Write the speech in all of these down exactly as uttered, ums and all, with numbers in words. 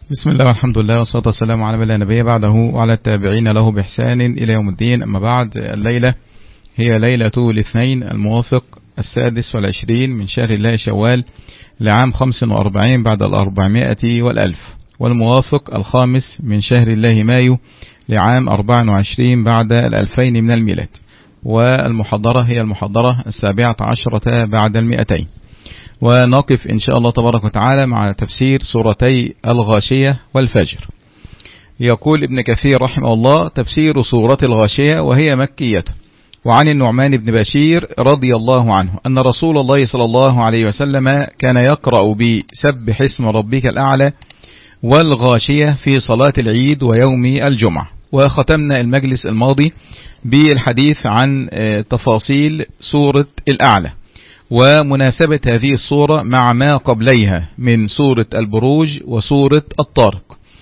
بسم الله والحمد لله والصلاة والسلام على من لا نبي بعده وعلى التابعين له بإحسان إلى يوم الدين. أما بعد، الليلة هي ليلة الاثنين الموافق السادس والعشرين من شهر الله شوال لعام خمس وأربعين بعد الأربعمائة والألف، والموافق الخامس من شهر الله مايو لعام أربع وعشرين بعد الألفين من الميلاد، والمحاضرة هي المحاضرة السابعة عشرة بعد المئتين. ونقف إن شاء الله تبارك وتعالى مع تفسير سورتي الغاشية والفجر. يقول ابن كثير رحمه الله: تفسير سورة الغاشية وهي مكية. وعن النعمان بن بشير رضي الله عنه أن رسول الله صلى الله عليه وسلم كان يقرأ بسبح اسم ربك الأعلى والغاشية في صلاة العيد ويوم الجمعة. وختمنا المجلس الماضي بالحديث عن تفاصيل سورة الأعلى ومناسبة هذه الصورة مع ما قبليها من سورة البروج وسورة الطارق.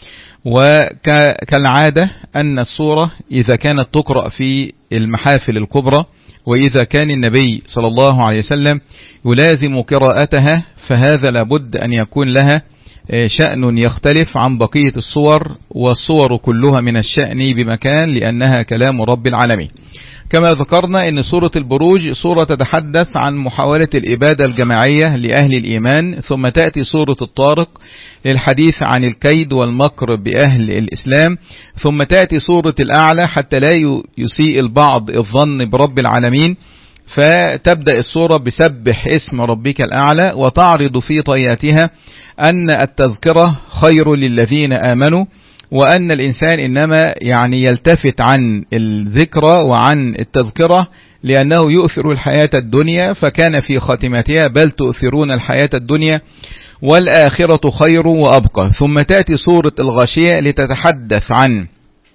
وكالعادة أن الصورة إذا كانت تقرأ في المحافل الكبرى وإذا كان النبي صلى الله عليه وسلم يلازم قراءتها، فهذا لابد أن يكون لها شأن يختلف عن بقية الصور، والصور كلها من الشأن بمكان لأنها كلام رب العالمين. كما ذكرنا أن سورة البروج سورة تتحدث عن محاولة الإبادة الجماعية لأهل الإيمان، ثم تأتي سورة الطارق للحديث عن الكيد والمكر بأهل الإسلام، ثم تأتي سورة الأعلى حتى لا يسيء البعض الظن برب العالمين، فتبدأ السورة بسبح اسم ربك الأعلى، وتعرض في طياتها أن التذكرة خير للذين آمنوا، وأن الإنسان إنما يعني يلتفت عن الذكرى وعن التذكرة لأنه يؤثر الحياة الدنيا، فكان في خاتمتها بل تؤثرون الحياة الدنيا والآخرة خير وأبقى. ثم تأتي سورة الغاشية لتتحدث عن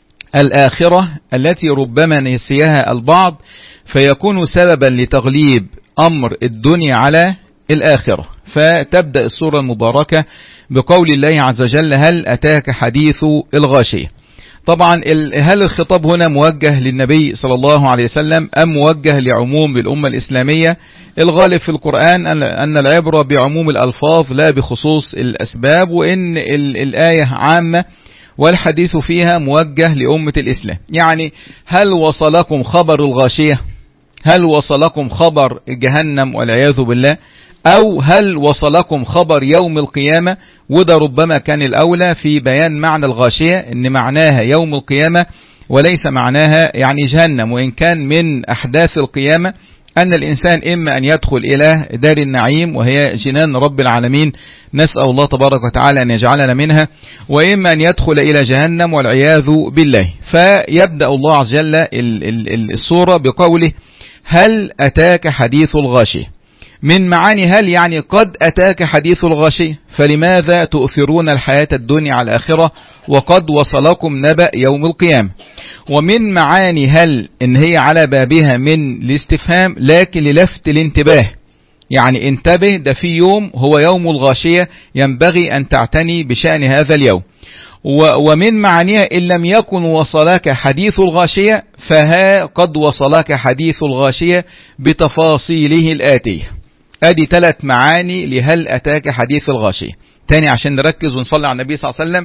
الآخرة التي ربما نسيها البعض فيكون سببا لتغليب أمر الدنيا على الآخرة. فتبدأ السورة المباركة بقول الله عز وجل: هل أتاك حديث الغاشية. طبعا هل الخطاب هنا موجه للنبي صلى الله عليه وسلم أم موجه لعموم الأمة الإسلامية؟ الغالب في القرآن أن العبرة بعموم الألفاظ لا بخصوص الأسباب، وإن الآية عامة والحديث فيها موجه لأمة الإسلام. يعني هل وصلكم خبر الغاشية؟ هل وصلكم خبر جهنم والعياذ بالله؟ أو هل وصلكم خبر يوم القيامة؟ وده ربما كان الأولى في بيان معنى الغاشية، إن معناها يوم القيامة وليس معناها يعني جهنم، وإن كان من أحداث القيامة أن الإنسان إما أن يدخل إلى دار النعيم وهي جنان رب العالمين، نسأل الله تبارك وتعالى أن يجعلنا منها، وإما أن يدخل إلى جهنم والعياذ بالله. فيبدأ الله عز وجل السورة بقوله: هل أتاك حديث الغاشية. من معاني هل يعني قد أتاك حديث الغاشية، فلماذا تؤثرون الحياة الدنيا على الآخرة وقد وصلكم نبأ يوم القيامة. ومن معاني هل إن هي على بابها من الاستفهام لكن للفت الانتباه، يعني انتبه، ده في يوم هو يوم الغاشية ينبغي أن تعتني بشأن هذا اليوم. ومن معانيها إن لم يكن وصلك حديث الغاشية فها قد وصلك حديث الغاشية بتفاصيله الآتية. ادي ثلاث معاني لهل أتاك حديث الغاشية. تاني عشان نركز ونصلي على النبي صلى الله عليه وسلم: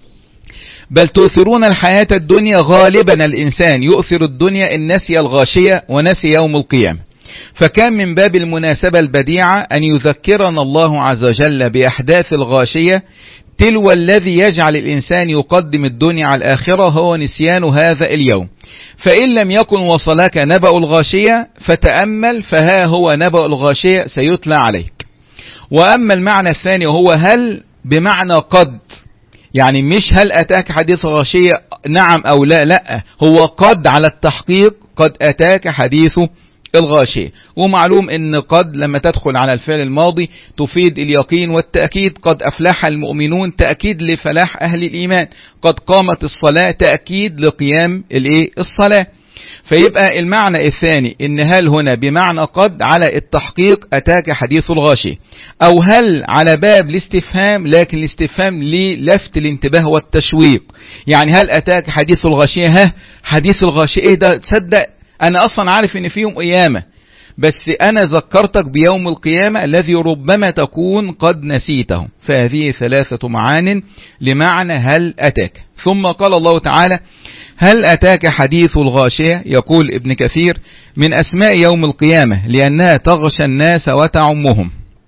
بل تؤثرون الحياة الدنيا. غالبا الإنسان يؤثر الدنيا إن نسي الغاشية ونسي يوم القيامة، فكان من باب المناسبة البديعة أن يذكرنا الله عز وجل بأحداث الغاشية، تلو الذي يجعل الإنسان يقدم الدنيا على الآخرة هو نسيان هذا اليوم. فإن لم يكن وصلك نبأ الغاشية فتأمل، فها هو نبأ الغاشية سيتلى عليك. وأما المعنى الثاني هو هل بمعنى قد، يعني مش هل أتاك حديث الغاشية نعم أو لا، لا، هو قد على التحقيق، قد أتاك حديث الغاشية. ومعلوم ان قد لما تدخل على الفعل الماضي تفيد اليقين والتأكيد. قد أفلح المؤمنون تأكيد لفلاح أهل الإيمان، قد قامت الصلاة تأكيد لقيام الصلاة. فيبقى المعنى الثاني ان هل هنا بمعنى قد على التحقيق أتاك حديث الغاشية، أو هل على باب الاستفهام لكن الاستفهام للفت الانتباه والتشويق. يعني هل أتاك حديث الغاشية، ها حديث الغاشية ايه ده؟ تصدق أنا أصلا عارف إن في يوم قيامة، بس أنا ذكرتك بيوم القيامة الذي ربما تكون قد نسيته. فهذه ثلاثة معان لمعنى هل أتاك. ثم قال الله تعالى: هل أتاك حديث الغاشية؟ يقول ابن كثير: من أسماء يوم القيامة لأنها تغشى الناس وتعمهم.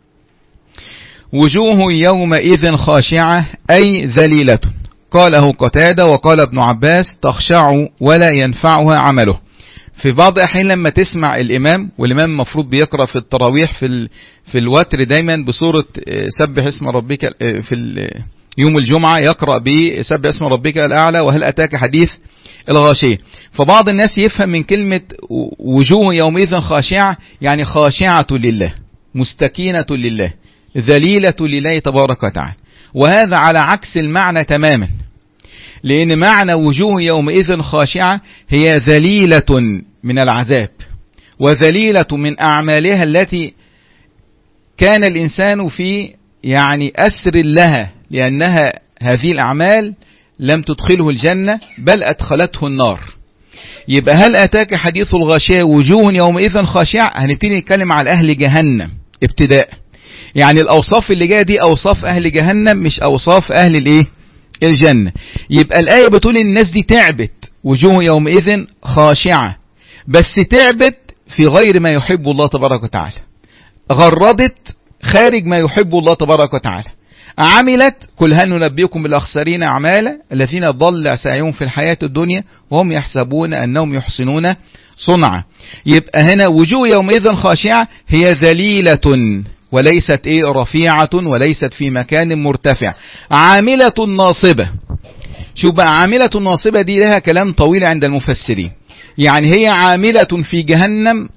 وجوه يومئذ خاشعة أي ذليلة. قاله قتادة وقال ابن عباس: تخشع ولا ينفعها عمله. في بعض الأحيان لما تسمع الإمام، والإمام المفروض بيقرأ في التراويح في ال... في الوتر دايما بسورة سبح اسم ربك، في يوم الجمعة يقرأ بسبح اسم ربك الأعلى وهل أتاك حديث الغاشية. فبعض الناس يفهم من كلمة وجوه يومئذ خاشعة يعني خاشعة لله، مستكينة لله، ذليلة لله تبارك وتعالى، وهذا على عكس المعنى تماما. لأن معنى وجوه يومئذ خاشعة هي ذليلة من العذاب، وذليلة من أعمالها التي كان الإنسان في يعني أسر لها، لأنها هذه الأعمال لم تدخله الجنة بل أدخلته النار. يبقى هل أتاك حديث الغاشية وجوه يومئذ خاشعة؟ هنبتدي نتكلم على أهل جهنم ابتداء. يعني الأوصاف اللي جاية دي أوصاف أهل جهنم مش أوصاف أهل الإيه؟ الجنة. يبقى الآية بتقول الناس دي تعبت، وجوه يومئذ خاشعة، بس تعبت في غير ما يحب الله تبارك وتعالى، غردت خارج ما يحب الله تبارك وتعالى، عملت قل هل ننبئكم بالأخسرين أعمالا الذين ضل سعيهم في الحياة الدنيا وهم يحسبون أنهم يحسنون صنعا. يبقى هنا وجوه يومئذ خاشعة هي ذليلة وليست إيه رفيعة، وليست في مكان مرتفع. عاملة ناصبة. شو بقى عاملة ناصبة دي؟ لها كلام طويل عند المفسرين. يعني هي عاملة في جهنم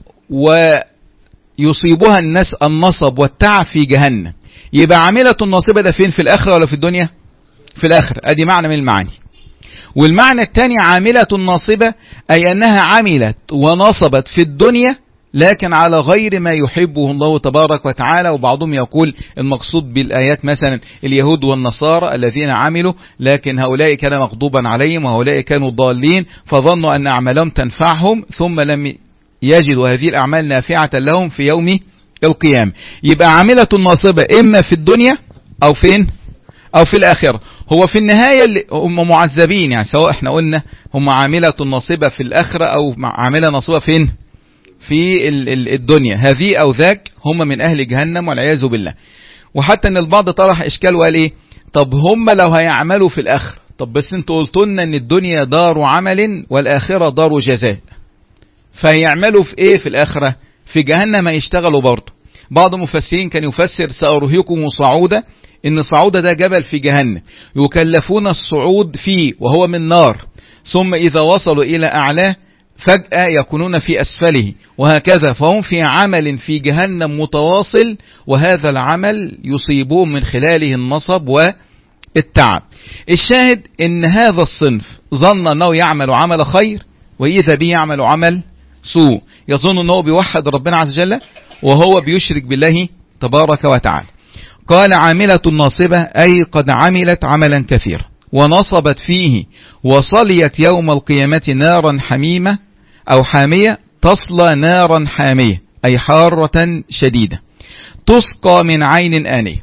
ويصيبها الناس النصب والتعب في جهنم. يبقى عاملة ناصبة ده فين؟ في الآخرة ولا في الدنيا؟ في الآخرة. ادي معنى من المعاني. والمعنى الثاني عاملة ناصبة أي أنها عملت ونصبت في الدنيا لكن على غير ما يحبه الله تبارك وتعالى. وبعضهم يقول المقصود بالآيات مثلا اليهود والنصارى الذين عملوا لكن هؤلاء كان مغضوبا عليهم وهؤلاء كانوا ضالين فظنوا أن أعمالهم تنفعهم ثم لم يجدوا هذه الأعمال نافعة لهم في يوم القيامة. يبقى عاملة ناصبة إما في الدنيا أو فين أو في الآخرة. هو في النهاية هم معذبين، يعني سواء احنا قلنا هم عاملة ناصبة في الآخرة أو عاملة ناصبة فين في الدنيا، هذه أو ذاك هم من أهل جهنم والعياذ بالله. وحتى أن البعض طرح إشكال وقال إيه؟ طب هم لو هيعملوا في الآخرة، طب بس انتوا قلتوا لنا أن الدنيا دار عمل والآخرة دار جزاء، فيعملوا في إيه في الآخرة؟ في جهنم يشتغلوا برضه. بعض المفسرين كان يفسر سأرهقكم صعودا، إن صعودا ده جبل في جهنم يكلفون الصعود فيه وهو من نار، ثم إذا وصلوا إلى أعلاه فجأة يكونون في أسفله، وهكذا فهم في عمل في جهنم متواصل، وهذا العمل يصيبهم من خلاله النصب والتعب. الشاهد إن هذا الصنف ظن أنه يعمل عمل خير وإذا به يعمل عمل سوء، يظن أنه بيوحد ربنا عز وجل وهو بيشرك بالله تبارك وتعالى. قال عاملة ناصبة أي قد عملت عملا كثيرا ونصبت فيه وصليت يوم القيامة نارا حميمة أو حامية، تصلى نارا حامية أي حارة شديدة، تسقى من عين آنية.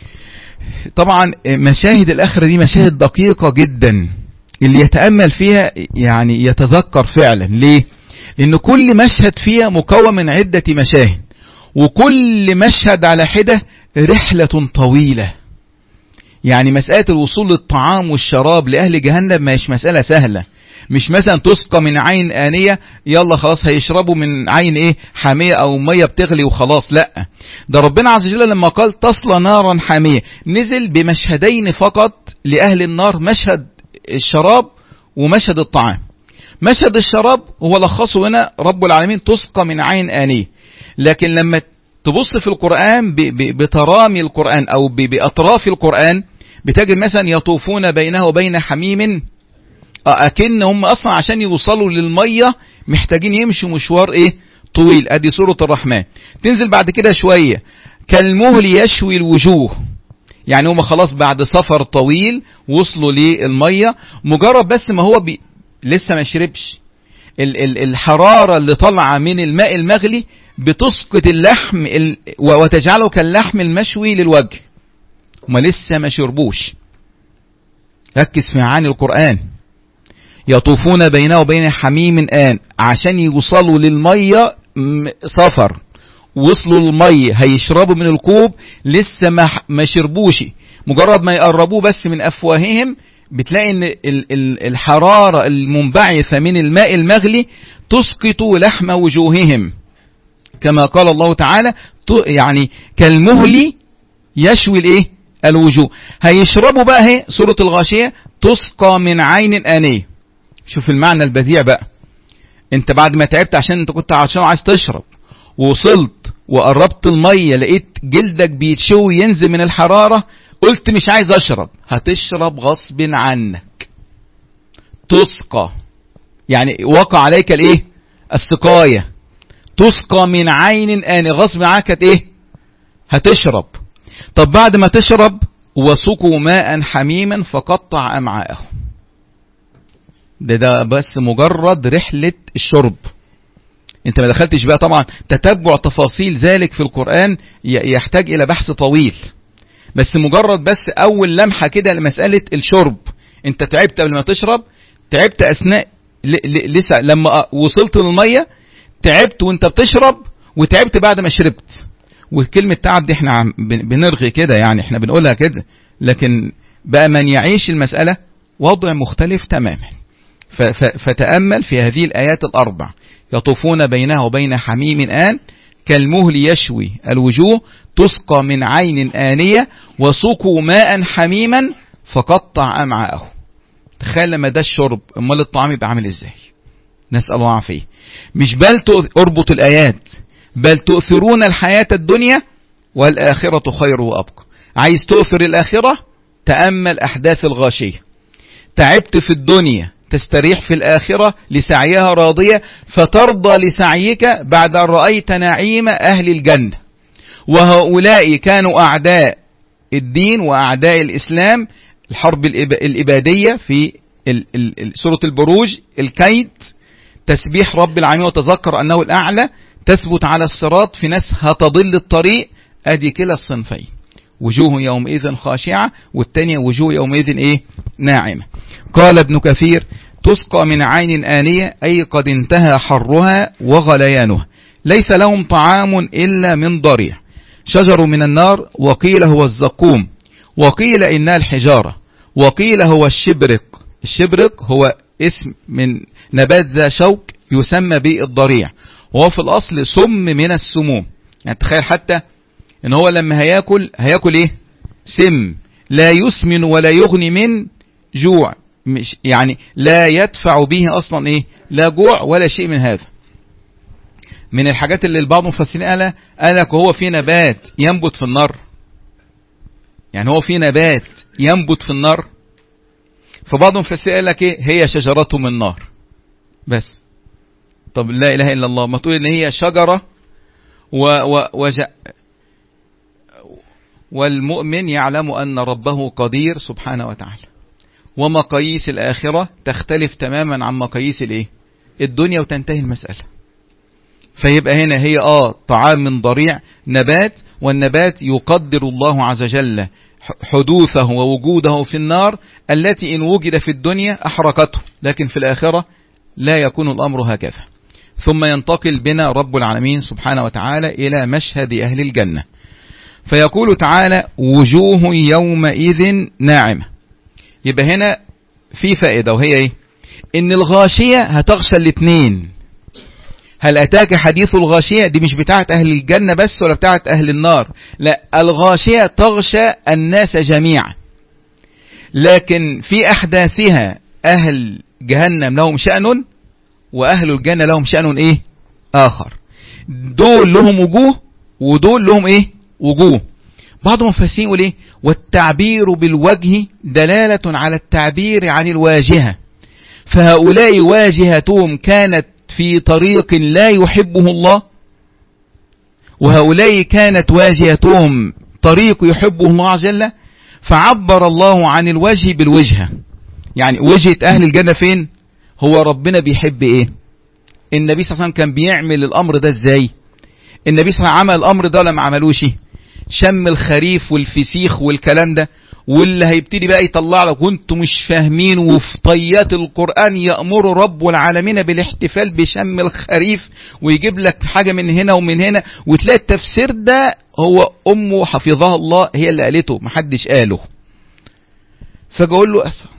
طبعا مشاهد الآخرة دي مشاهد دقيقة جدا، اللي يتأمل فيها يعني يتذكر فعلا. ليه؟ لأن كل مشهد فيها مكون من عدة مشاهد، وكل مشهد على حدة رحلة طويلة. يعني مسألة الوصول للطعام والشراب لأهل جهنم مش مسألة سهلة، مش مثلا تسقى من عين آنية يلا خلاص هيشربوا من عين ايه حامية او مية بتغلي وخلاص، لا، ده ربنا عز وجل لما قال تصلى نارا حامية نزل بمشهدين فقط لأهل النار، مشهد الشراب ومشهد الطعام. مشهد الشراب هو لخصه هنا رب العالمين تسقى من عين آنية، لكن لما تبص في القرآن بترامي القرآن أو بأطراف القرآن بتجد مثلا يطوفون بينه وبين حميم، أكن هم أصلا عشان يوصلوا للمية محتاجين يمشوا مشوار إيه طويل. أدي سورة الرحمن. تنزل بعد كده شوية كالمهل يشوي الوجوه، يعني هم خلاص بعد سفر طويل وصلوا للمية، مجرد بس ما هو بي لسه ما شربش، ال ال الحرارة اللي طالعة من الماء المغلي بتسقط اللحم ال... وتجعله كاللحم المشوي للوجه. هما لسه ما شربوش. ركز في معاني القرآن. يطوفون بينه وبين حميم آن، عشان يوصلوا للمية سفر، وصلوا المية هيشربوا من الكوب لسه ما ما شربوش، مجرد ما يقربوه بس من أفواههم بتلاقي ان الحرارة المنبعثة من الماء المغلي تسقط لحم وجوههم، كما قال الله تعالى يعني كالمهل يشوي الايه الوجوه. هيشربوا بقى اهي سورة الغاشية تسقى من عين آنية. شوف المعنى البديع بقى. انت بعد ما تعبت عشان انت كنت عشان عايز تشرب، ووصلت وقربت المية لقيت جلدك بيتشوي ينزل من الحرارة، قلت مش عايز اشرب، هتشرب غصب عنك. تسقى يعني وقع عليك الايه السقاية. تسقى من عين آنية، غصب عنك ايه هتشرب. طب بعد ما تشرب وسقوا ماء حميما فقطع أمعاءهم. ده ده بس مجرد رحلة الشرب. انت ما دخلتش بقى طبعا تتبع تفاصيل ذلك في القرآن يحتاج الى بحث طويل، بس مجرد بس اول لمحة كده لمسألة الشرب. انت تعبت قبل ما تشرب، تعبت اثناء لسه لما وصلت للمية، تعبت وانت بتشرب، وتعبت بعد ما شربت. وكلمة تعب دي احنا بنرغي كده يعني، احنا بنقولها كده، لكن بقى من يعيش المسألة وضع مختلف تماما. فتأمل في هذه الآيات الأربع. يطوفون بينه وبين حميم آن كالمهل يشوي الوجوه تسقى من عين آنية وسقوا ماء حميما فقطع أمعاءهم. تخيل لما ده الشرب، امال الطعام يبقى عامل ازاي؟ نسأل الله عافية. مش بل اربط الآيات، بل تؤثرون الحياة الدنيا والآخرة خير وأبقى. عايز تؤثر الآخرة؟ تأمل أحداث الغاشية. تعبت في الدنيا تستريح في الآخرة لسعيها راضية، فترضى لسعيك بعد أن رأيت نعيم أهل الجنة. وهؤلاء كانوا أعداء الدين وأعداء الإسلام، الحرب الإبادية في سورة البروج، الكيد، تسبيح رب العالمين وتذكر أنه الأعلى، تثبت على الصراط، في ناس هتضل الطريق. أدي كلا الصنفين، وجوه يومئذ خاشعة، والتانية وجوه يومئذ إيه ناعمة. قال ابن كثير تسقى من عين آنية، أي قد انتهى حرها وغليانها، ليس لهم طعام إلا من ضريع شجر من النار، وقيل هو الزقوم، وقيل إنها الحجارة، وقيل هو الشبرق. الشبرق هو اسم من نبات ذا شوك يسمى بالضريع، وهو في الأصل سم من السموم. يعني تخيل حتى إن هو لما هياكل هياكل إيه سم، لا يسمن ولا يغني من جوع، مش يعني لا يدفع به أصلا إيه لا جوع ولا شيء من هذا. من الحاجات اللي البعض المفسرين قال قالك هو في نبات ينبت في النار، يعني هو في نبات ينبت في النار. فبعض المفسرين قال لك ايه هي شجرته من نار بس. طب لا اله الا الله، ما تقول ان هي شجرة و و وج والمؤمن يعلم ان ربه قدير سبحانه وتعالى، ومقاييس الآخرة تختلف تماما عن مقاييس الايه الدنيا، وتنتهي المسألة. فيبقى هنا هي اه طعام من ضريع، نبات، والنبات يقدر الله عز وجل حدوثه ووجوده في النار التي إن وجد في الدنيا أحرقته، لكن في الآخرة لا يكون الأمر هكذا. ثم ينتقل بنا رب العالمين سبحانه وتعالى إلى مشهد أهل الجنة، فيقول تعالى وجوه يومئذ ناعمة. يبقى هنا في فائدة، وهي ايه ان الغاشية هتغشى الاثنين. هل اتاك حديث الغاشية؟ دي مش بتاعت اهل الجنة بس ولا بتاعت اهل النار، لا، الغاشية تغشى الناس جميعا، لكن في احداثها اهل جهنم لهم شأن واهل الجنة لهم شأن ايه اخر. دول لهم وجوه ودول لهم ايه وجوه. بعض المفسرين يقول ايه والتعبير بالوجه دلالة على التعبير عن الواجهة، فهؤلاء واجهتهم كانت في طريق لا يحبه الله، وهؤلاء كانت واجهتهم طريق يحبه الله عز وجل، فعبر الله عن الوجه بالوجهة. يعني وجهة أهل الجنة فين؟ هو ربنا بيحب إيه؟ النبي صلى الله عليه وسلم كان بيعمل الأمر ده إزاي؟ النبي صلى الله عليه وسلم عمل الأمر ده ولا ما عملوش؟ شم الخريف والفسيخ والكلام ده، واللي هيبتدي بقى يطلع لك وانتم مش فاهمين، وفي طيات القرآن يأمر رب العالمين بالاحتفال بشم الخريف، ويجيب لك حاجة من هنا ومن هنا، وتلاقي التفسير ده هو أمه حفظها الله هي اللي قالته، محدش قاله. فقول له أسر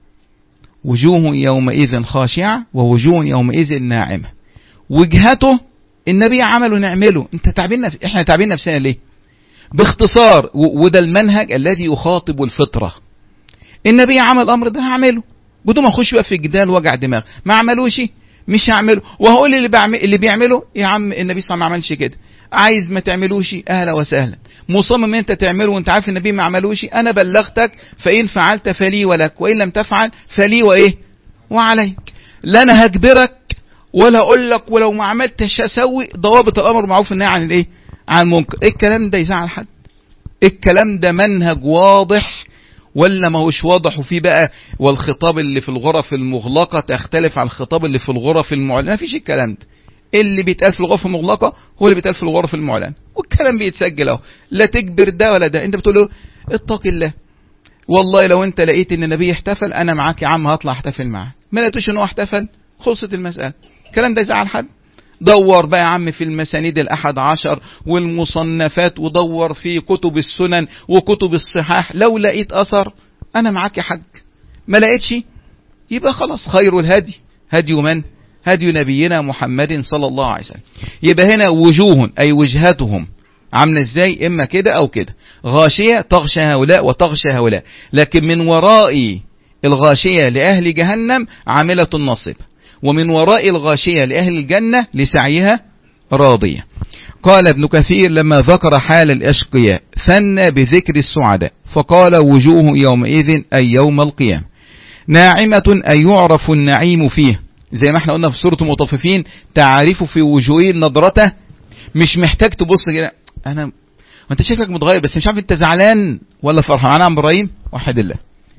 وجوه يومئذ خاشعة ووجوه يومئذ ناعمة. وجهته النبي عمله نعمله، انت تعبين نفس... احنا تعبين نفسنا ليه؟ باختصار، وده المنهج الذي يخاطب الفطرة. النبي عمل الأمر ده هعمله بدون ما اخش بقى في جدال وجع دماغ. ما عملوش مش هعمله، وهقول اللي بعمل اللي بيعمله يا عم النبي صلى الله عليه وسلم ما عملش كده، عايز ما تعملوش اهلا وسهلا، مصمم انت تعمله وانت عارف النبي ما عملوش، انا بلغتك، فإن فعلت فلي ولك، وإن لم تفعل فلي وايه وعليك. لا انا هجبرك ولا اقول لك ولو ما عملتش اسوي. ضوابط الامر معروف النهي عن الايه عن المنكر. إيه الكلام ده يزعل حد؟ إيه الكلام ده منهج واضح ولا ما هوش واضح؟ وفي بقى والخطاب اللي في الغرف المغلقة تختلف عن الخطاب اللي في الغرف المعلنة. ما فيش الكلام ده. اللي بيتقال في الغرف المغلقة هو اللي بيتقال في الغرف المعلنة، والكلام بيتسجل اهو. لا تجبر ده ولا ده. انت بتقول له اتق الله، والله لو انت لقيت ان النبي احتفل انا معاك يا عم هطلع احتفل معاه. ما لقيتوش ان هو احتفل خلصت المسألة. الكلام ده يزعل حد؟ دور بقى يا عم في المسانيد الأحد عشر والمصنفات، ودور في كتب السنن وكتب الصحاح، لو لقيت أثر أنا معاك يا حاج. ما لقيتش يبقى خلاص، خير الهدي هدي من؟ هدي نبينا محمد صلى الله عليه وسلم. يبقى هنا وجوه أي وجهتهم عاملة ازاي؟ إما كده أو كده، غاشية تغشى هؤلاء وتغشى هؤلاء، لكن من وراء الغاشية لأهل جهنم عاملة النصب، ومن وراء الغاشية لأهل الجنة لسعيها راضية. قال ابن كثير لما ذكر حال الأشقياء ثنى بذكر السعداء فقال وجوه يومئذ أي يوم القيامة ناعمة أي يعرف النعيم فيه، زي ما احنا قلنا في سورة المطففين تعرف في وجوههم نظرته. مش محتاج تبص كده أنا وانت شكلك متغير بس مش عارف انت زعلان ولا فرحان. أنا عم إبراهيم وحد الله،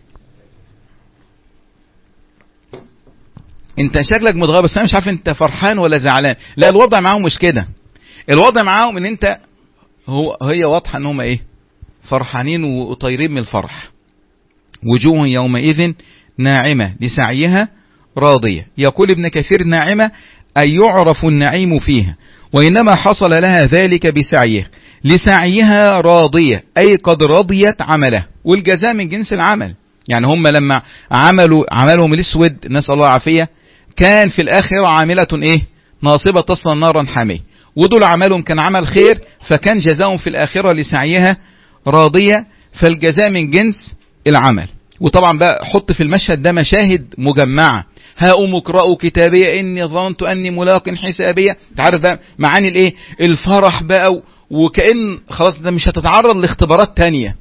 انت شكلك متغير بس انا مش عارف انت فرحان ولا زعلان. لا الوضع معاهم مش كده. الوضع معاهم ان انت هو هي واضحه ان هم ايه فرحانين وطايرين من الفرح. وجوه يومئذ ناعمه لسعيها راضيه. يقول ابن كثير ناعمه اي يعرف النعيم فيها، وانما حصل لها ذلك بسعيها لسعيها راضيه اي قد رضيت عمله، والجزاء من جنس العمل. يعني هم لما عملوا عملهم الاسود نسأل الله العافية كان في الآخرة عاملة ايه ناصبة تصلى نارا حامية، ودول عملهم كان عمل خير فكان جزاهم في الآخرة لسعيها راضية، فالجزاء من جنس العمل. وطبعا بقى حط في المشهد ده مشاهد مجمعة، هاؤم اقرأوا كتابية إني ظننت أني ملاق حسابية. تعرف بقى معاني الايه الفرح بقى، وكأن خلاص ده مش هتتعرض لاختبارات تانية.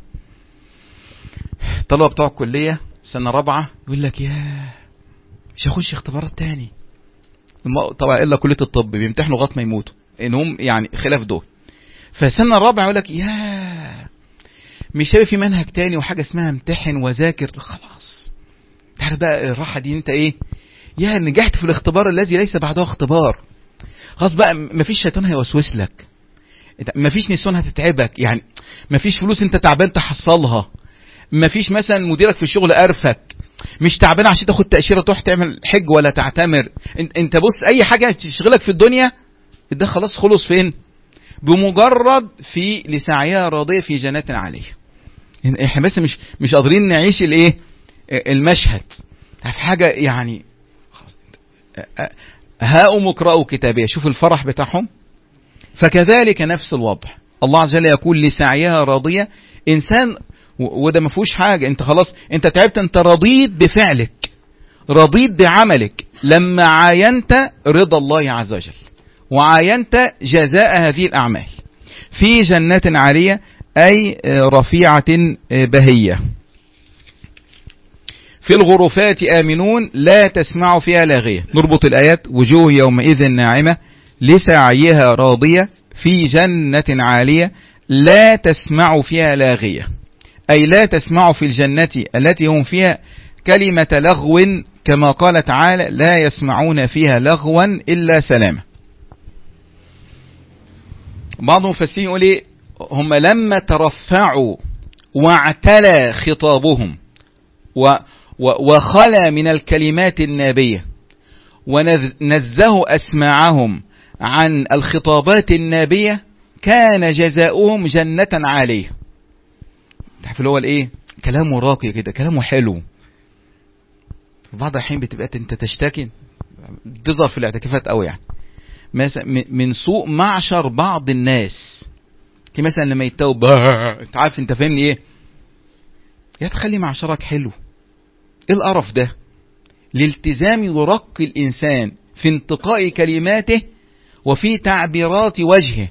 طلبة بتوع الكلية سنة رابعة يقول لك يا مش هخش اختبارات تاني. طبعا إلا كلية الطب بيمتحنوا لغاية ما يموتوا إنهم يعني خلاف دول. فسنة رابعة يقول لك يا مش شايف في منهج تاني وحاجة اسمها امتحن وذاكر خلاص. تعرف بقى الراحة دي انت ايه يا نجحت في الاختبار الذي ليس بعده اختبار. خلاص بقى مفيش شيطان هيوسوس لك، مفيش نسوان هتتعبك، يعني مفيش فلوس انت تعبان تحصلها، مفيش مثلا مديرك في الشغل قرفك، مش تعبان عشان تاخد تأشيرة تروح تعمل حج ولا تعتمر. انت بص اي حاجة تشغلك في الدنيا ده خلاص خلص فين؟ بمجرد في لسعيها راضية في جنات عالية. احنا بس مش مش قادرين نعيش الايه المشهد في حاجة يعني. هاؤم اقرأوا كتابية، شوف الفرح بتاعهم. فكذلك نفس الوضع الله عز وجل يقول لسعيها راضية. انسان وده ما فيهوش حاجة، انت خلاص انت تعبت، انت رضيت بفعلك رضيت بعملك لما عاينت رضا الله عز وجل وعاينت جزاء هذه الأعمال في جنات عالية أي رفيعة بهية في الغرفات آمنون لا تسمع فيها لاغية. نربط الآيات وجوه يومئذ ناعمة لسعيها راضية في جنة عالية لا تسمع فيها لاغية أي لا تسمع في الجنة التي هم فيها كلمة لغو كما قال تعالى لا يسمعون فيها لغوا إلا سلامة. بعض المفسرين يقول ايه، هم لما ترفعوا واعتلى خطابهم وخلى من الكلمات النابية ونزهوا أسماعهم عن الخطابات النابية كان جزاؤهم جنة عالية. تعرف اللي هو الايه، كلامه راقي كده، كلامه حلو. في بعض الحين بتبقى انت تشتكي، تظهر في الاعتكافات قوي يعني، مثلا من سوء معشر بعض الناس، كي مثلا لما يتوب انت عارف، انت فاهمني ايه، يا تخلي معشرك حلو. ايه القرف ده؟ الالتزام يرقي الانسان في انتقاء كلماته وفي تعبيرات وجهه.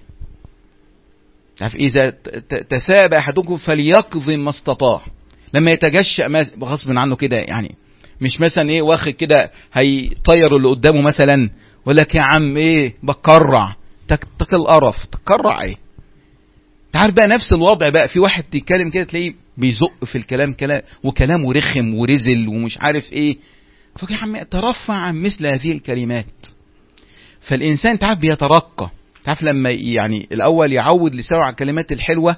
عارف اذا تثاب احدكم فليقضي ما استطاع، لما يتجشأ غصب عنه كده يعني، مش مثلا ايه واخد كده هيطير اللي قدامه مثلا، ولا يا عم ايه بكرع، تك القرف، تكرع ايه؟ تعرف بقى نفس الوضع بقى، في واحد تتكلم كده تلاقيه بيزق في الكلام كلام وكلامه رخم ورزل ومش عارف ايه، فقال يا عم ترفع عن مثل هذه الكلمات. فالانسان تعرف بيترقى، تعرف لما يعني الاول يعود لسانه على الكلمات الحلوه،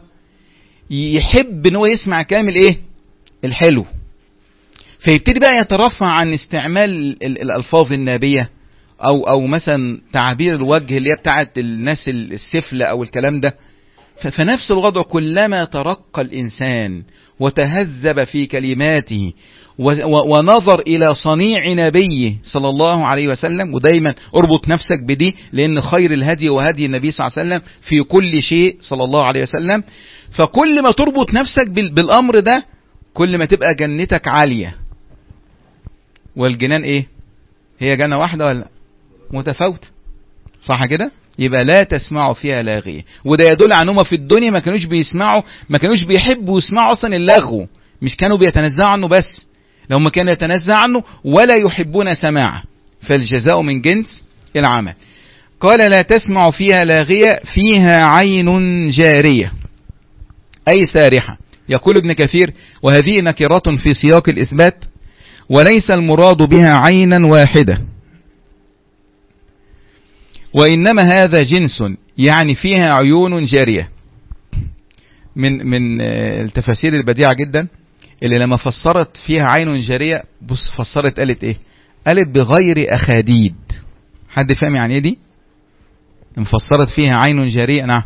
يحب ان هو يسمع كامل ايه الحلو، فيبتدي بقى يترفع عن استعمال الالفاظ النابيه او او مثلا تعابير الوجه اللي هي بتاعت الناس السفله او الكلام ده. فنفس الوضع كلما ترقى الانسان وتهذب في كلماته ونظر الى صنيع نبيه صلى الله عليه وسلم، ودايما اربط نفسك بدي، لان خير الهدي وهدي النبي صلى الله عليه وسلم في كل شيء صلى الله عليه وسلم. فكل ما تربط نفسك بالامر ده كل ما تبقى جنتك عالية. والجنان ايه؟ هي جنة واحدة ولا متفاوتة؟ صح كده؟ يبقى لا تسمعوا فيها لاغية. وده يدل على انهم في الدنيا ما كانوش بيسمعوا، ما كانوش بيحبوا يسمعوا اصلا اللغو، مش كانوا بيتنزعوا عنه بس، لو ما كانوا يتنزع عنه ولا يحبون سماعه، فالجزاء من جنس العمل. قال لا تسمع فيها لاغية فيها عين جارية أي سارحة. يقول ابن كثير وهذه نكرة في سياق الإثبات وليس المراد بها عينا واحدة، وإنما هذا جنس يعني فيها عيون جارية. من من التفاسير البديعة جدا اللي لما فسرت فيها عين جارية، بص فسرت قالت ايه؟ قالت بغير أخاديد. حد فاهم يعني ايه دي؟ فسرت فيها عين جارية. نعم.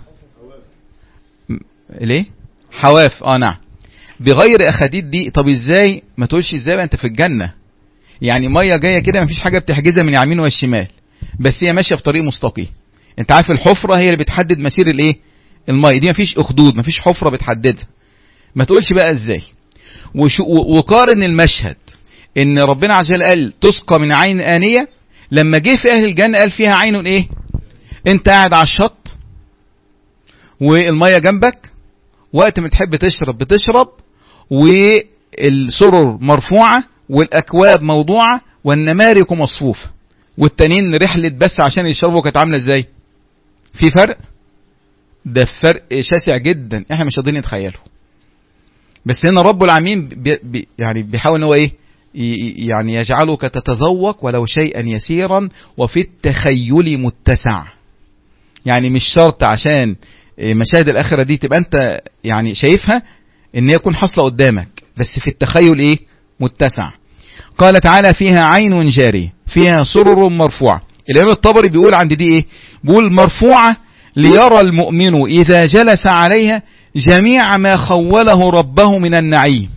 ليه؟ حواف. اه نعم. بغير أخاديد دي، طب ازاي؟ ما تقولش ازاي بقى انت في الجنة، يعني مية جاية كده مفيش حاجة بتحجزها من اليمين والشمال، بس هي ماشية في طريق مستقيم. انت عارف الحفرة هي اللي بتحدد مسير الايه؟ المية دي، مفيش اخدود، مفيش حفرة بتحددها. ما تقولش بقى ازاي. وقارن المشهد ان ربنا عز وجل قال تسقى من عين آنية، لما جه في اهل الجنة قال فيها عين ايه؟ انت قاعد على الشط والمية جنبك، وقت ما تحب تشرب بتشرب، والسرر مرفوعة والاكواب موضوعة والنمارق مصفوفة، والتانيين رحلة بس عشان يشربوا كانت عاملة ازاي؟ في فرق؟ ده فرق شاسع جدا احنا مش قادرين نتخيله. بس هنا رب العالمين بي بي يعني بيحاول ان هو ايه؟ يعني يجعلك تتذوق ولو شيئا يسيرا وفي التخيل متسع. يعني مش شرط عشان مشاهد الاخره دي تبقى انت يعني شايفها ان هي تكون حاصله قدامك، بس في التخيل ايه؟ متسع. قال تعالى فيها عين جارية فيها سرر مرفوعة. الإمام الطبري بيقول عند دي ايه؟ بيقول مرفوعة ليرى المؤمن إذا جلس عليها جميع ما خوله ربه من النعيم.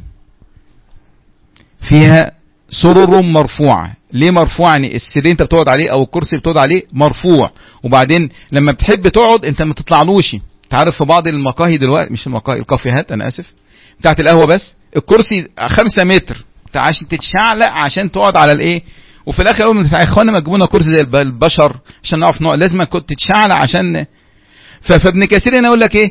فيها سرر مرفوعة. ليه مرفوعة؟ يعني السرير انت بتقعد عليه او الكرسي بتقعد عليه مرفوع، وبعدين لما بتحب تقعد انت ما تطلعلوش. تعرف في بعض المقاهي دلوقتي، مش المقاهي، الكافيهات انا اسف، بتاعت القهوة، بس الكرسي خمسة متر عشان تتشعلق عشان تقعد على الايه، وفي الاخر يقول يا اخوانا ما تجيبونا كرسي زي البشر عشان نعرف نقعد، لازم كنت تتشعلق عشان. فابن كثير هنا يقول لك ايه؟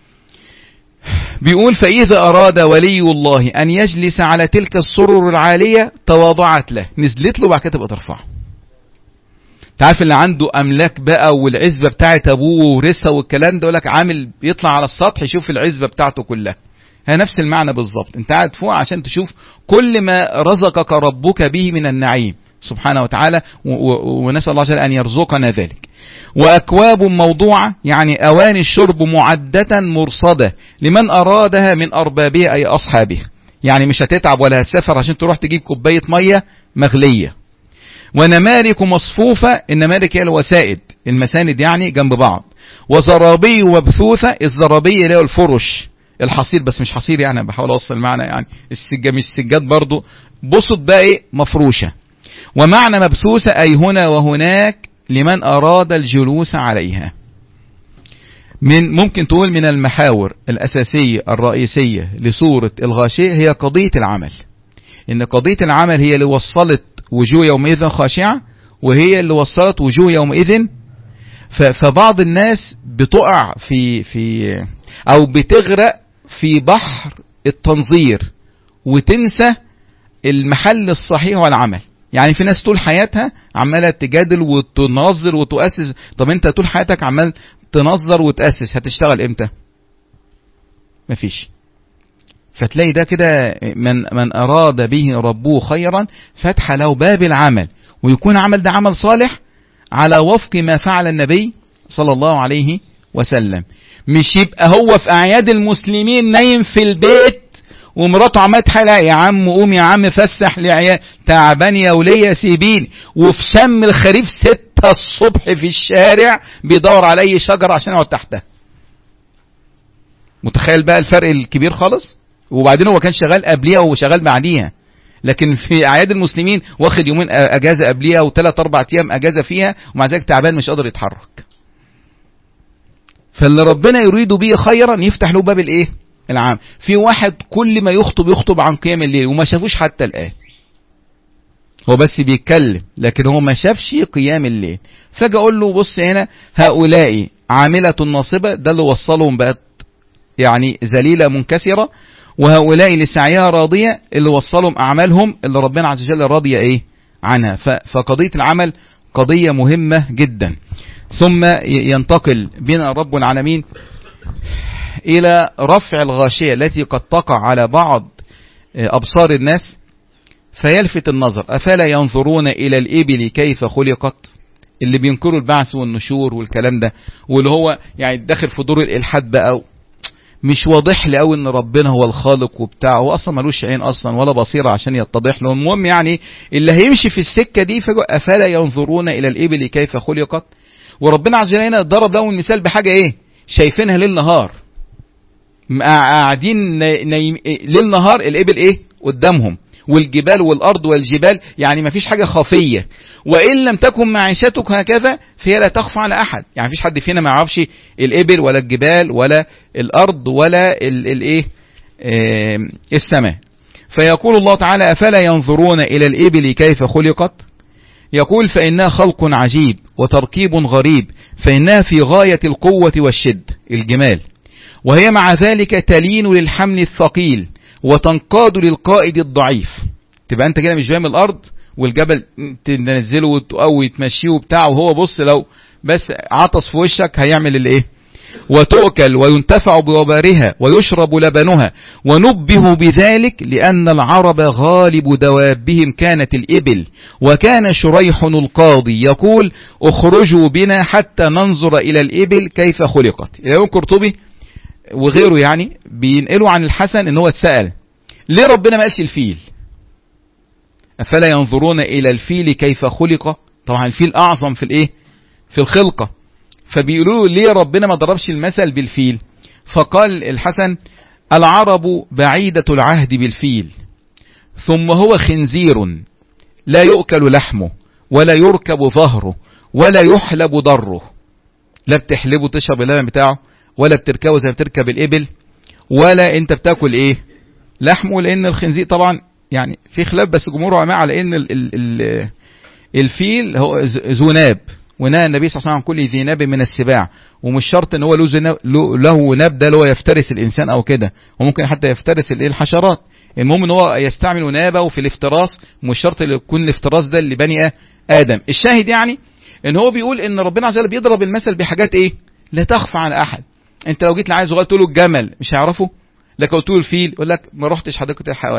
بيقول فإذا أراد ولي الله أن يجلس على تلك السرر العالية تواضعت له، نزلت له بعد كده تبقى ترفعه. تعرف اللي عنده أملاك بقى والعزبة بتاعت أبوه ورثها والكلام ده، يقول لك عامل يطلع على السطح يشوف العزبة بتاعته كلها. هي نفس المعنى بالظبط، انت قاعد فوق عشان تشوف كل ما رزقك ربك به من النعيم سبحانه وتعالى، ونسأل الله جل أن يرزقنا ذلك. وأكواب موضوعة يعني أواني الشرب معدة مرصدة لمن أرادها من أربابها أي أصحابها، يعني مش هتتعب ولا هتسافر عشان تروح تجيب كوباية مية مغلية. ونمارك مصفوفة، النمارك هي الوسائد، المساند يعني جنب بعض. وزرابي مبثوثة، الزرابي اللي هو الفرش الحصير، بس مش حصير يعني، بحاول اوصل المعنى يعني السجاد مش سجاد برضو، بسط بقى ايه مفروشة. ومعنى مبثوثة اي هنا وهناك لمن اراد الجلوس عليها. من ممكن تقول من المحاور الاساسية الرئيسية لسورة الغاشية هي قضية العمل، ان قضية العمل هي اللي وصلت وجوه يومئذ خاشعة، وهي اللي وصلت وجوه يومئذ. فبعض الناس بتقع في في او بتغرق في بحر التنظير وتنسى المحل الصحيح والعمل. يعني في ناس طول حياتها عمالة تجادل وتنظر وتؤسس. طب انت طول حياتك عمال تنظر وتأسس، هتشتغل امتى؟ مفيش. فتلاقي ده كده من من أراد به ربه خيرا فتح له باب العمل، ويكون عمل ده عمل صالح على وفق ما فعل النبي صلى الله عليه وسلم. مش يبقى هو في أعياد المسلمين نايم في البيت ومراته عمالة تحلق يا عم قوم يا عم فسح لعيال، تعبان يا ولية سيبين، وفي شم الخريف ستة الصبح في الشارع بيدور على أي شجرة عشان يقعد تحتها. متخيل بقى الفرق الكبير خالص؟ وبعدين هو كان شغال قبليها وشغال بعديها، لكن في أعياد المسلمين واخد يومين أجازة قبليها وثلاث أربع أيام أجازة فيها، ومع ذلك تعبان مش قادر يتحرك. فاللي ربنا يريد به خيرا يفتح له باب الايه؟ العام. في واحد كل ما يخطب يخطب عن قيام الليل وما شافوش حتى الآن، هو بس بيتكلم لكن هو ما شافش قيام الليل. فجأة اقول له بص هنا، هؤلاء عاملة ناصبة، ده اللي وصلهم بقت يعني ذليلة منكسرة، وهؤلاء لسعيها راضية، اللي وصلهم أعمالهم اللي ربنا عز وجل راضية ايه عنها. فقضية العمل قضية مهمة جدا. ثم ينتقل بنا رب العالمين إلى رفع الغاشية التي قد تقع على بعض أبصار الناس فيلفت النظر. أفلا ينظرون إلى الإبل كيف خلقت، اللي بينكروا البعث والنشور والكلام ده، واللي هو يعني داخل في دور الإلحاد بقى، مش واضح لي قوي ان ربنا هو الخالق وبتاع، هو اصلا ملوش عين اصلا ولا بصيره عشان يتضح له. المهم يعني اللي هيمشي في السكه دي فجأة افلا ينظرون الى الابل كيف خلقت. وربنا عز وجل هنا ضرب لهم المثال بحاجه ايه؟ شايفينها ليل نهار، قاعدين نايم ليل نهار، الابل ايه قدامهم، والجبال والارض والجبال، يعني ما فيش حاجه خفيه. وان لم تكن معيشتك هكذا فهي لا تخفى على احد، يعني فيش حد فينا ما يعرفش الابل ولا الجبال ولا الارض ولا الايه السماء. فيقول الله تعالى افلا ينظرون الى الابل كيف خلقت. يقول فانها خلق عجيب وتركيب غريب، فانها في غايه القوه والشد الجمال، وهي مع ذلك تلين للحمل الثقيل وتنقاد للقائد الضعيف. تبقى انت كده مش فاهم الارض والجبل تنزله وتقوي تمشيه وبتاع، وهو بص لو بس عطس في وشك هيعمل الايه؟ وتؤكل وينتفع بوبارها ويشرب لبنها. ونبه بذلك لأن العرب غالب دوابهم كانت الإبل. وكان شريح القاضي يقول اخرجوا بنا حتى ننظر إلى الإبل كيف خلقت. الإمام قرطبي وغيره يعني بينقلوا عن الحسن ان هو اتسأل ليه ربنا ما قالش الفيل؟ أفلا ينظرون إلى الفيل كيف خلق. طبعا الفيل أعظم في الإيه؟ في الخلقة. فبيقولوا ليه ربنا ما ضربش المثل بالفيل؟ فقال الحسن العرب بعيدة العهد بالفيل، ثم هو خنزير لا يؤكل لحمه ولا يركب ظهره ولا يحلب ضره. لا بتحلبه تشرب اللبن بتاعه، ولا بتركبه زي ما بتركب الإبل، ولا انت بتاكل ايه لحمه، لان الخنزير طبعا يعني في خلاف بس جمهور علماء على ان ال ال ال الفيل هو ذو ناب، ونهى النبي صلى الله عليه وسلم عن كل ذي ناب من السباع. ومش شرط ان هو له له ناب ده اللي هو يفترس الانسان او كده، وممكن حتى يفترس الايه الحشرات. المهم ان هو يستعمل نابه في الافتراس، مش شرط يكون الافتراس ده اللي بني ادم. الشاهد يعني ان هو بيقول ان ربنا عز وجل بيضرب المثل بحاجات ايه لا تخفى على احد. انت لو جيت لعايز صغير تقول له الجمل مش هيعرفه، لكن قلت له الفيل يقول لك ما رحتش حديقه الحيوان،